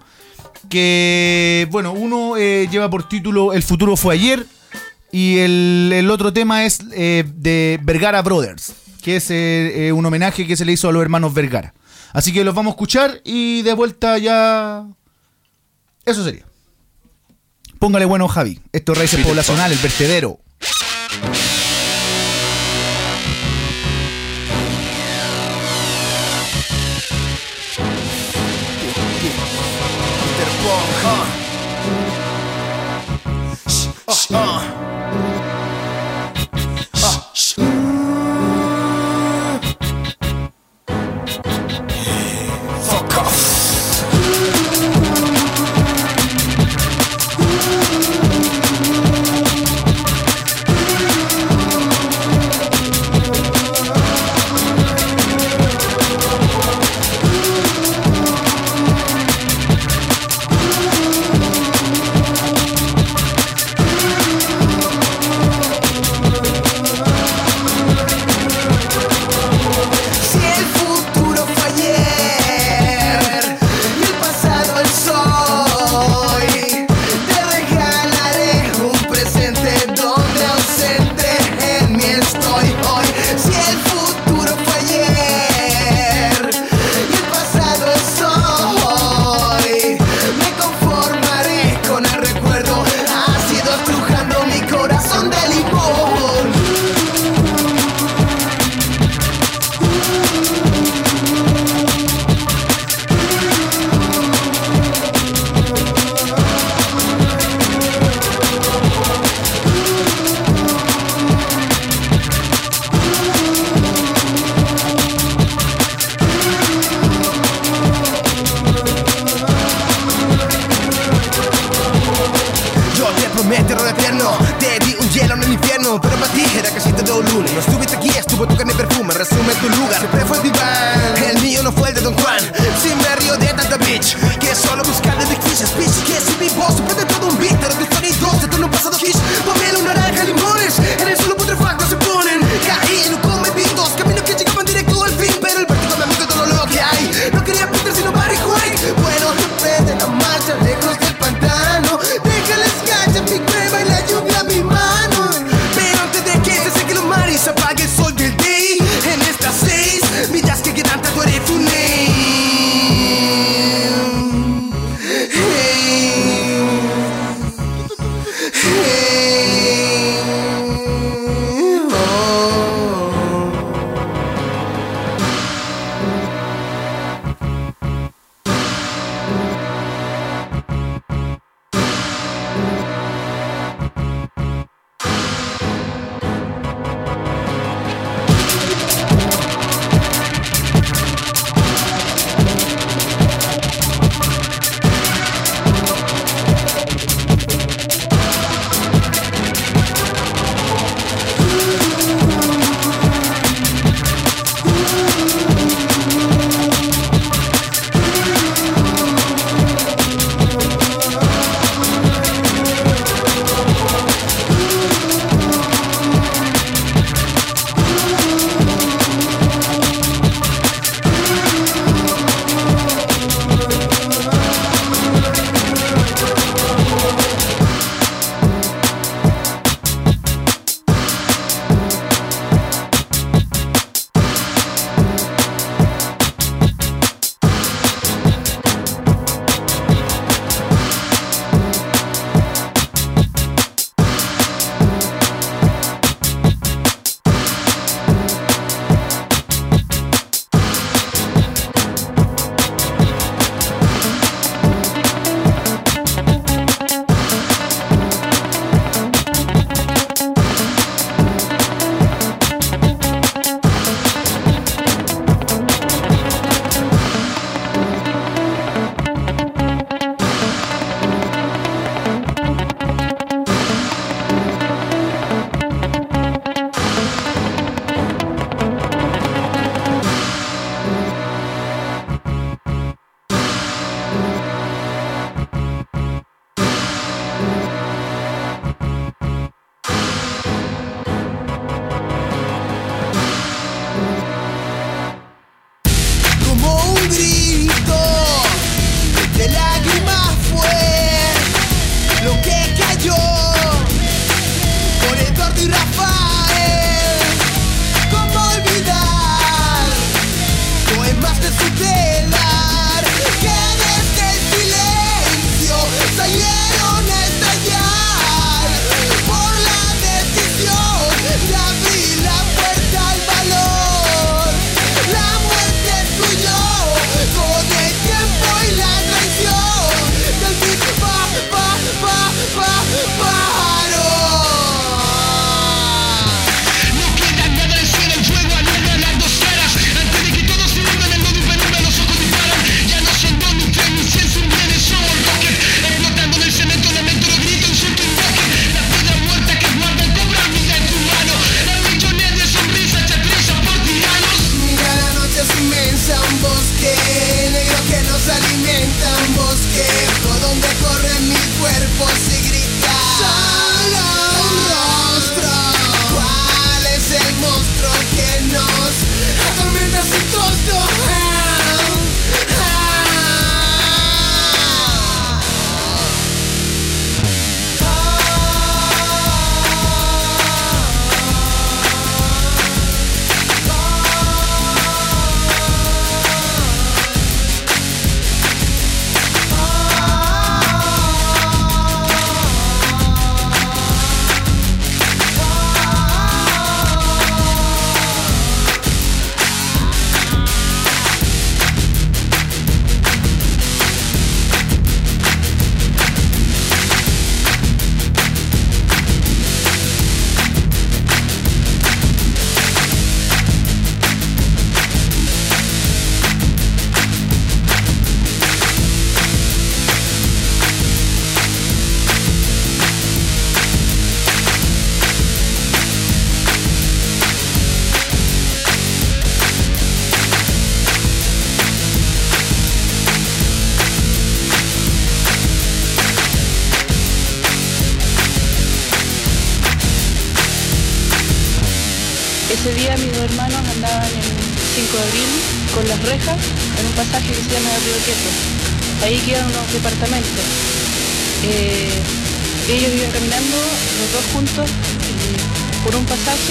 Que, bueno, uno eh, lleva por título El futuro fue ayer. Y el, el otro tema es eh, de Vergara Brothers, que es eh, eh, un homenaje que se le hizo a los hermanos Vergara. Así que los vamos a escuchar y de vuelta ya... Eso sería. Póngale bueno, Javi. Esto es Raíces Poblacional, el vertedero. Si el futuro fue ayer y el pasado es hoy, te regalaré un presente donde ausente en mí estoy hoy. Si el futuro fue ayer y el pasado es hoy, me conformaré con el recuerdo, ácido estrujando mi corazón de limón. Yo te prometo lo eterno, te di un hielo en el infierno, pero para ti era casi todo un lunes. No estuviste aquí, estuvo tu carne y perfume, resume tu lugar. Siempre fue el diván, el mío no fue el de Don Juan. Si me río de tanta bitch, que solo buscarle ficticias bitch. Que si mi voz sorprende todo un beat, pero tus sonidos de todo un pasado kiss. Pomelo, naranja, limones, en el suelo putrefacto se ponen. Caí en un comedidos, caminos que llegaban directo al fin, pero el vértigo me amigo todo lo que hay. No quería Peter sino Barry White. Bueno, depende de la marcha, lejos del pantano. Déjales gacha mi cueva y la lluvia a mi mano. Pero antes de que se seque los mares, apague el sol del day. En estas seis nos alimenta un bosquejo donde corre mi cuerpo y grita solo un rostro. ¿Cuál es el monstruo que nos atormenta sin costo? Ese día mis dos hermanos andaban en cinco de abril con las rejas en un pasaje que se llama Río Quieto. Ahí quedan unos departamentos. Eh, ellos iban caminando, los dos juntos, eh, por un pasaje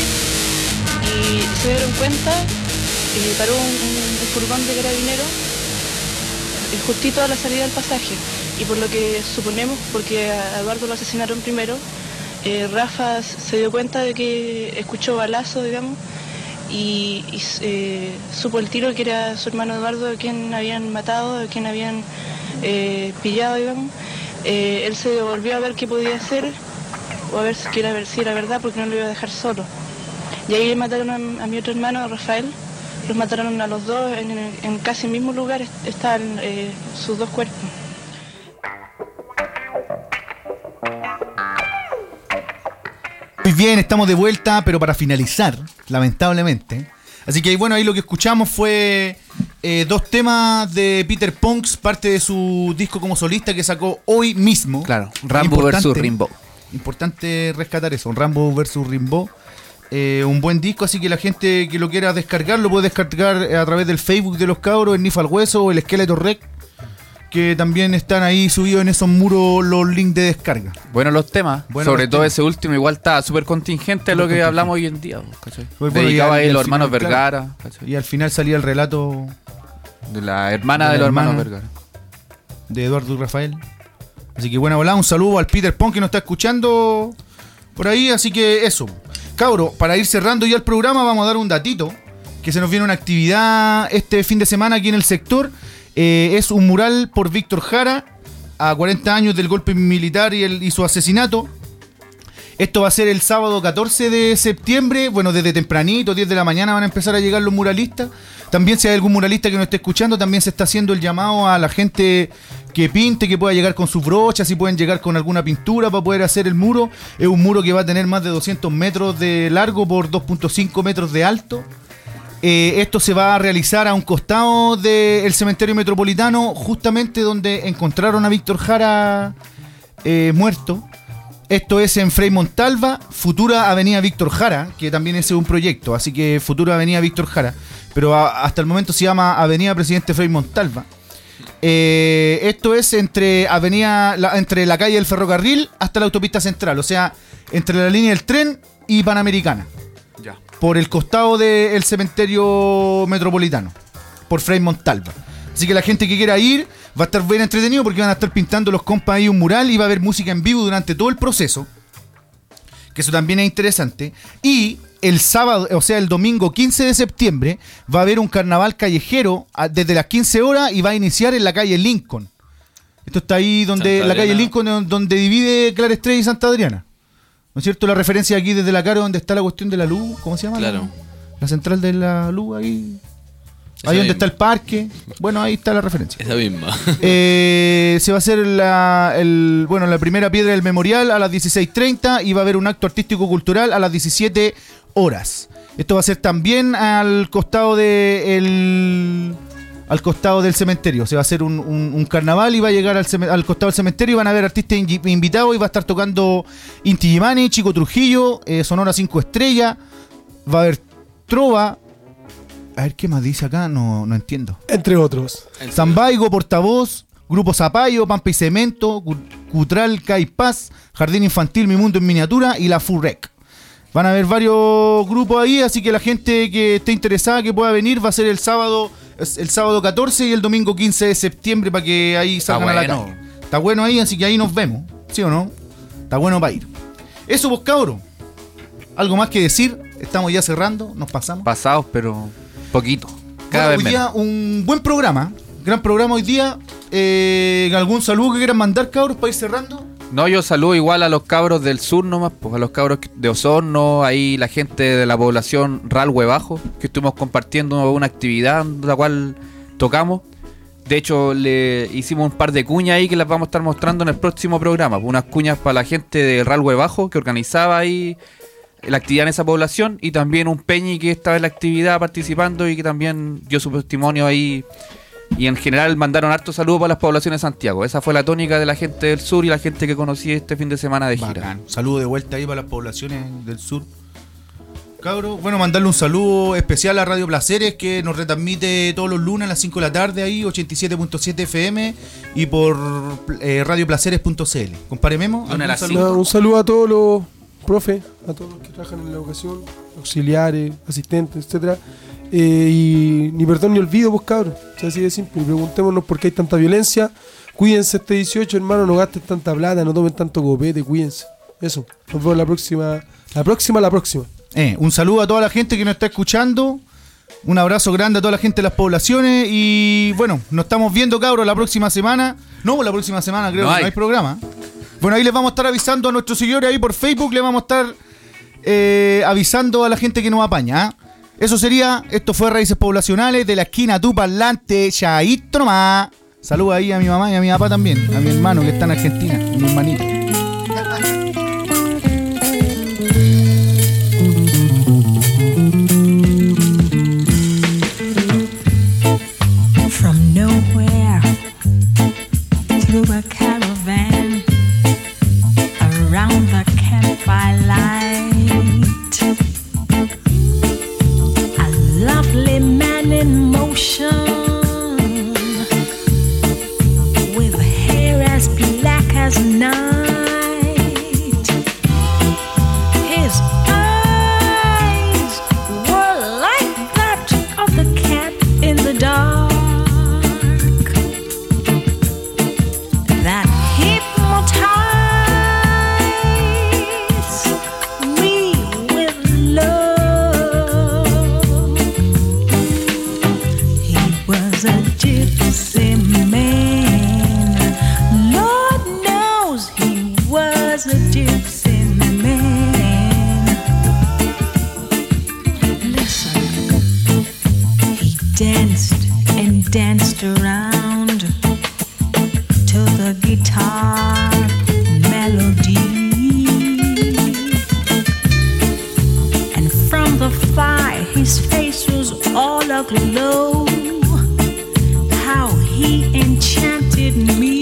y se dieron cuenta, eh, paró un, un, un furgón de carabineros eh, justito a la salida del pasaje. Y por lo que suponemos, porque a Eduardo lo asesinaron primero, Eh, Rafa se dio cuenta de que escuchó balazos, digamos, y, y eh, supo el tiro que era su hermano Eduardo, de quien habían matado, de quien habían eh, pillado, digamos. Eh, él se volvió a ver qué podía hacer, o a ver si era, si era verdad, porque no lo iba a dejar solo. Y ahí le mataron a, a mi otro hermano, a Rafael, los mataron a los dos en, en, en casi el mismo lugar, estaban eh, sus dos cuerpos. Muy bien, estamos de vuelta, pero para finalizar, lamentablemente. Así que bueno, ahí lo que escuchamos fue eh, dos temas de Peter Punks, parte de su disco como solista que sacó hoy mismo. Claro, Rambo versus Rimbaud. Importante rescatar eso, Rambo versus Rimbaud. Eh, un buen disco, así que la gente que lo quiera descargar, lo puede descargar a través del Facebook de los cabros, el Nifa al Hueso o el Esqueleto Rec, que también están ahí subidos en esos muros los links de descarga. Bueno, los temas, Bueno, sobre los todo temas. ese último, igual está súper contingente a lo que hablamos hoy en día, ¿cachai? Bueno, Dedicaba y al- ahí y al los hermanos final, Vergara, claro. ¿cachai? Y al final salía el relato De la hermana de de, la los hermanos hermana. Vergara. de Eduardo y Rafael. Así que bueno, hola, un saludo al Peter Pong que nos está escuchando por ahí. Así que eso, cabro, para ir cerrando ya el programa, vamos a dar un datito, que se nos viene una actividad este fin de semana aquí en el sector. Eh, es un mural por Víctor Jara, a cuarenta años del golpe militar y, el, y su asesinato. Esto va a ser el sábado catorce de septiembre. Bueno, desde tempranito, diez de la mañana, van a empezar a llegar los muralistas. También, si hay algún muralista que nos esté escuchando, también se está haciendo el llamado a la gente que pinte, que pueda llegar con sus brochas, si pueden llegar con alguna pintura para poder hacer el muro. Es un muro que va a tener más de doscientos metros de largo por dos punto cinco metros de alto. Eh, esto se va a realizar a un costado del cementerio metropolitano, justamente donde encontraron a Víctor Jara eh, muerto. Esto es en Frei Montalva, futura Avenida Víctor Jara, que también ese es un proyecto, así que futura Avenida Víctor Jara, pero a, hasta el momento se llama Avenida Presidente Frei Montalva. Eh, esto es entre Avenida, la, entre la calle del Ferrocarril hasta la autopista central, o sea, entre la línea del tren y Panamericana. Ya. Por el costado del cementerio metropolitano, por Frei Montalva. Así que la gente que quiera ir va a estar bien entretenido porque van a estar pintando los compas ahí un mural y va a haber música en vivo durante todo el proceso, que eso también es interesante. Y el sábado, o sea el domingo quince de septiembre, va a haber un carnaval callejero a- desde las quince horas y va a iniciar en la calle Lincoln. Esto está ahí donde Santa la calle Adriana. Lincoln, donde divide Clara Estrella y Santa Adriana. ¿No es cierto? La referencia aquí desde la cara donde está la cuestión de la luz, ¿cómo se llama? Claro. La, la central de la luz ahí. Esa Ahí donde misma. está el parque. Bueno, ahí está la referencia. Esa misma. Eh, se va a hacer la, el, bueno, la primera piedra del memorial a las dieciséis treinta y va a haber un acto artístico-cultural a las diecisiete horas. Esto va a ser también al costado de el, al costado del cementerio. Se va a hacer un, un, un carnaval y va a llegar al, cem- al costado del cementerio y van a haber artistas in- invitados y va a estar tocando Inti Illimani, Chico Trujillo, eh, Sonora cinco Estrellas, va a haber trova. A ver qué más dice acá, no, no entiendo. Entre otros. Zambaigo, Portavoz, Grupo Zapallo, Pampa y Cemento, Cu- Cutral, Caipaz, Jardín Infantil, Mi Mundo en Miniatura y la Furrec. Van a haber varios grupos ahí, así que la gente que esté interesada que pueda venir va a ser el sábado, el sábado catorce y el domingo quince de septiembre para que ahí salgan bueno. a la calle. Está bueno ahí, así que ahí nos vemos, ¿sí o no? Está bueno para ir. Eso, pues, cabros. ¿Algo más que decir? Estamos ya cerrando, nos pasamos. Pasados, pero poquito. Cada Bueno, vez hoy día menos. un buen programa, gran programa hoy día. Eh, ¿Algún saludo que quieran mandar, cabros, para ir cerrando? No, yo saludo igual a los cabros del sur nomás, pues a los cabros de Osorno, ahí la gente de la población Ralhue Bajo, que estuvimos compartiendo una actividad la cual tocamos. De hecho, le hicimos un par de cuñas ahí que las vamos a estar mostrando en el próximo programa. Unas cuñas para la gente de Ralhue Bajo que organizaba ahí la actividad en esa población, y también un peñi que estaba en la actividad participando y que también dio su testimonio ahí. Y en general mandaron hartos saludos para las poblaciones de Santiago. Esa fue la tónica de la gente del sur y la gente que conocí este fin de semana de gira. Bacán. Saludo de vuelta ahí para las poblaciones del sur. Cabro, bueno, mandarle un saludo especial a Radio Placeres, que nos retransmite todos los lunes a las cinco de la tarde ahí, ochenta y siete punto siete F M, y por eh, radio placeres punto c l. Compadre Memo, Lunes a las ¿algún Nada, saludo? un saludo a todos los profes, a todos los que trabajan en la educación, auxiliares, asistentes, etcétera. Eh, y ni perdón ni olvido, pues cabros. O sea, así de simple. Y preguntémonos por qué hay tanta violencia. Cuídense este dieciocho, hermano, no gasten tanta plata, no tomen tanto copete, cuídense. Eso. Nos vemos la próxima. La próxima, la próxima. Eh, un saludo a toda la gente que nos está escuchando. Un abrazo grande a toda la gente de las poblaciones. Y bueno, nos estamos viendo, cabros, la próxima semana. No, la próxima semana creo No que hay. no hay programa. Bueno, ahí les vamos a estar avisando a nuestros seguidores ahí por Facebook. Les vamos a estar eh, avisando a la gente que nos apaña. ¿eh? Eso sería. Esto fue Raíces Poblacionales de la esquina tu parlante. Chaito nomás. Saludos ahí a mi mamá y a mi papá también. A mi hermano que está en Argentina. A mi hermanita. From nowhere through a caravan around the campfire light, a lovely man in motion with hair as black as night. His eyes were like that of the cat in the dark that hypnotized me with love. He was a gypsy man. Lord knows he was a gypsy man. Listen, he danced and danced around to the guitar melody, and from the fire his face was all aglow. How he enchanted me.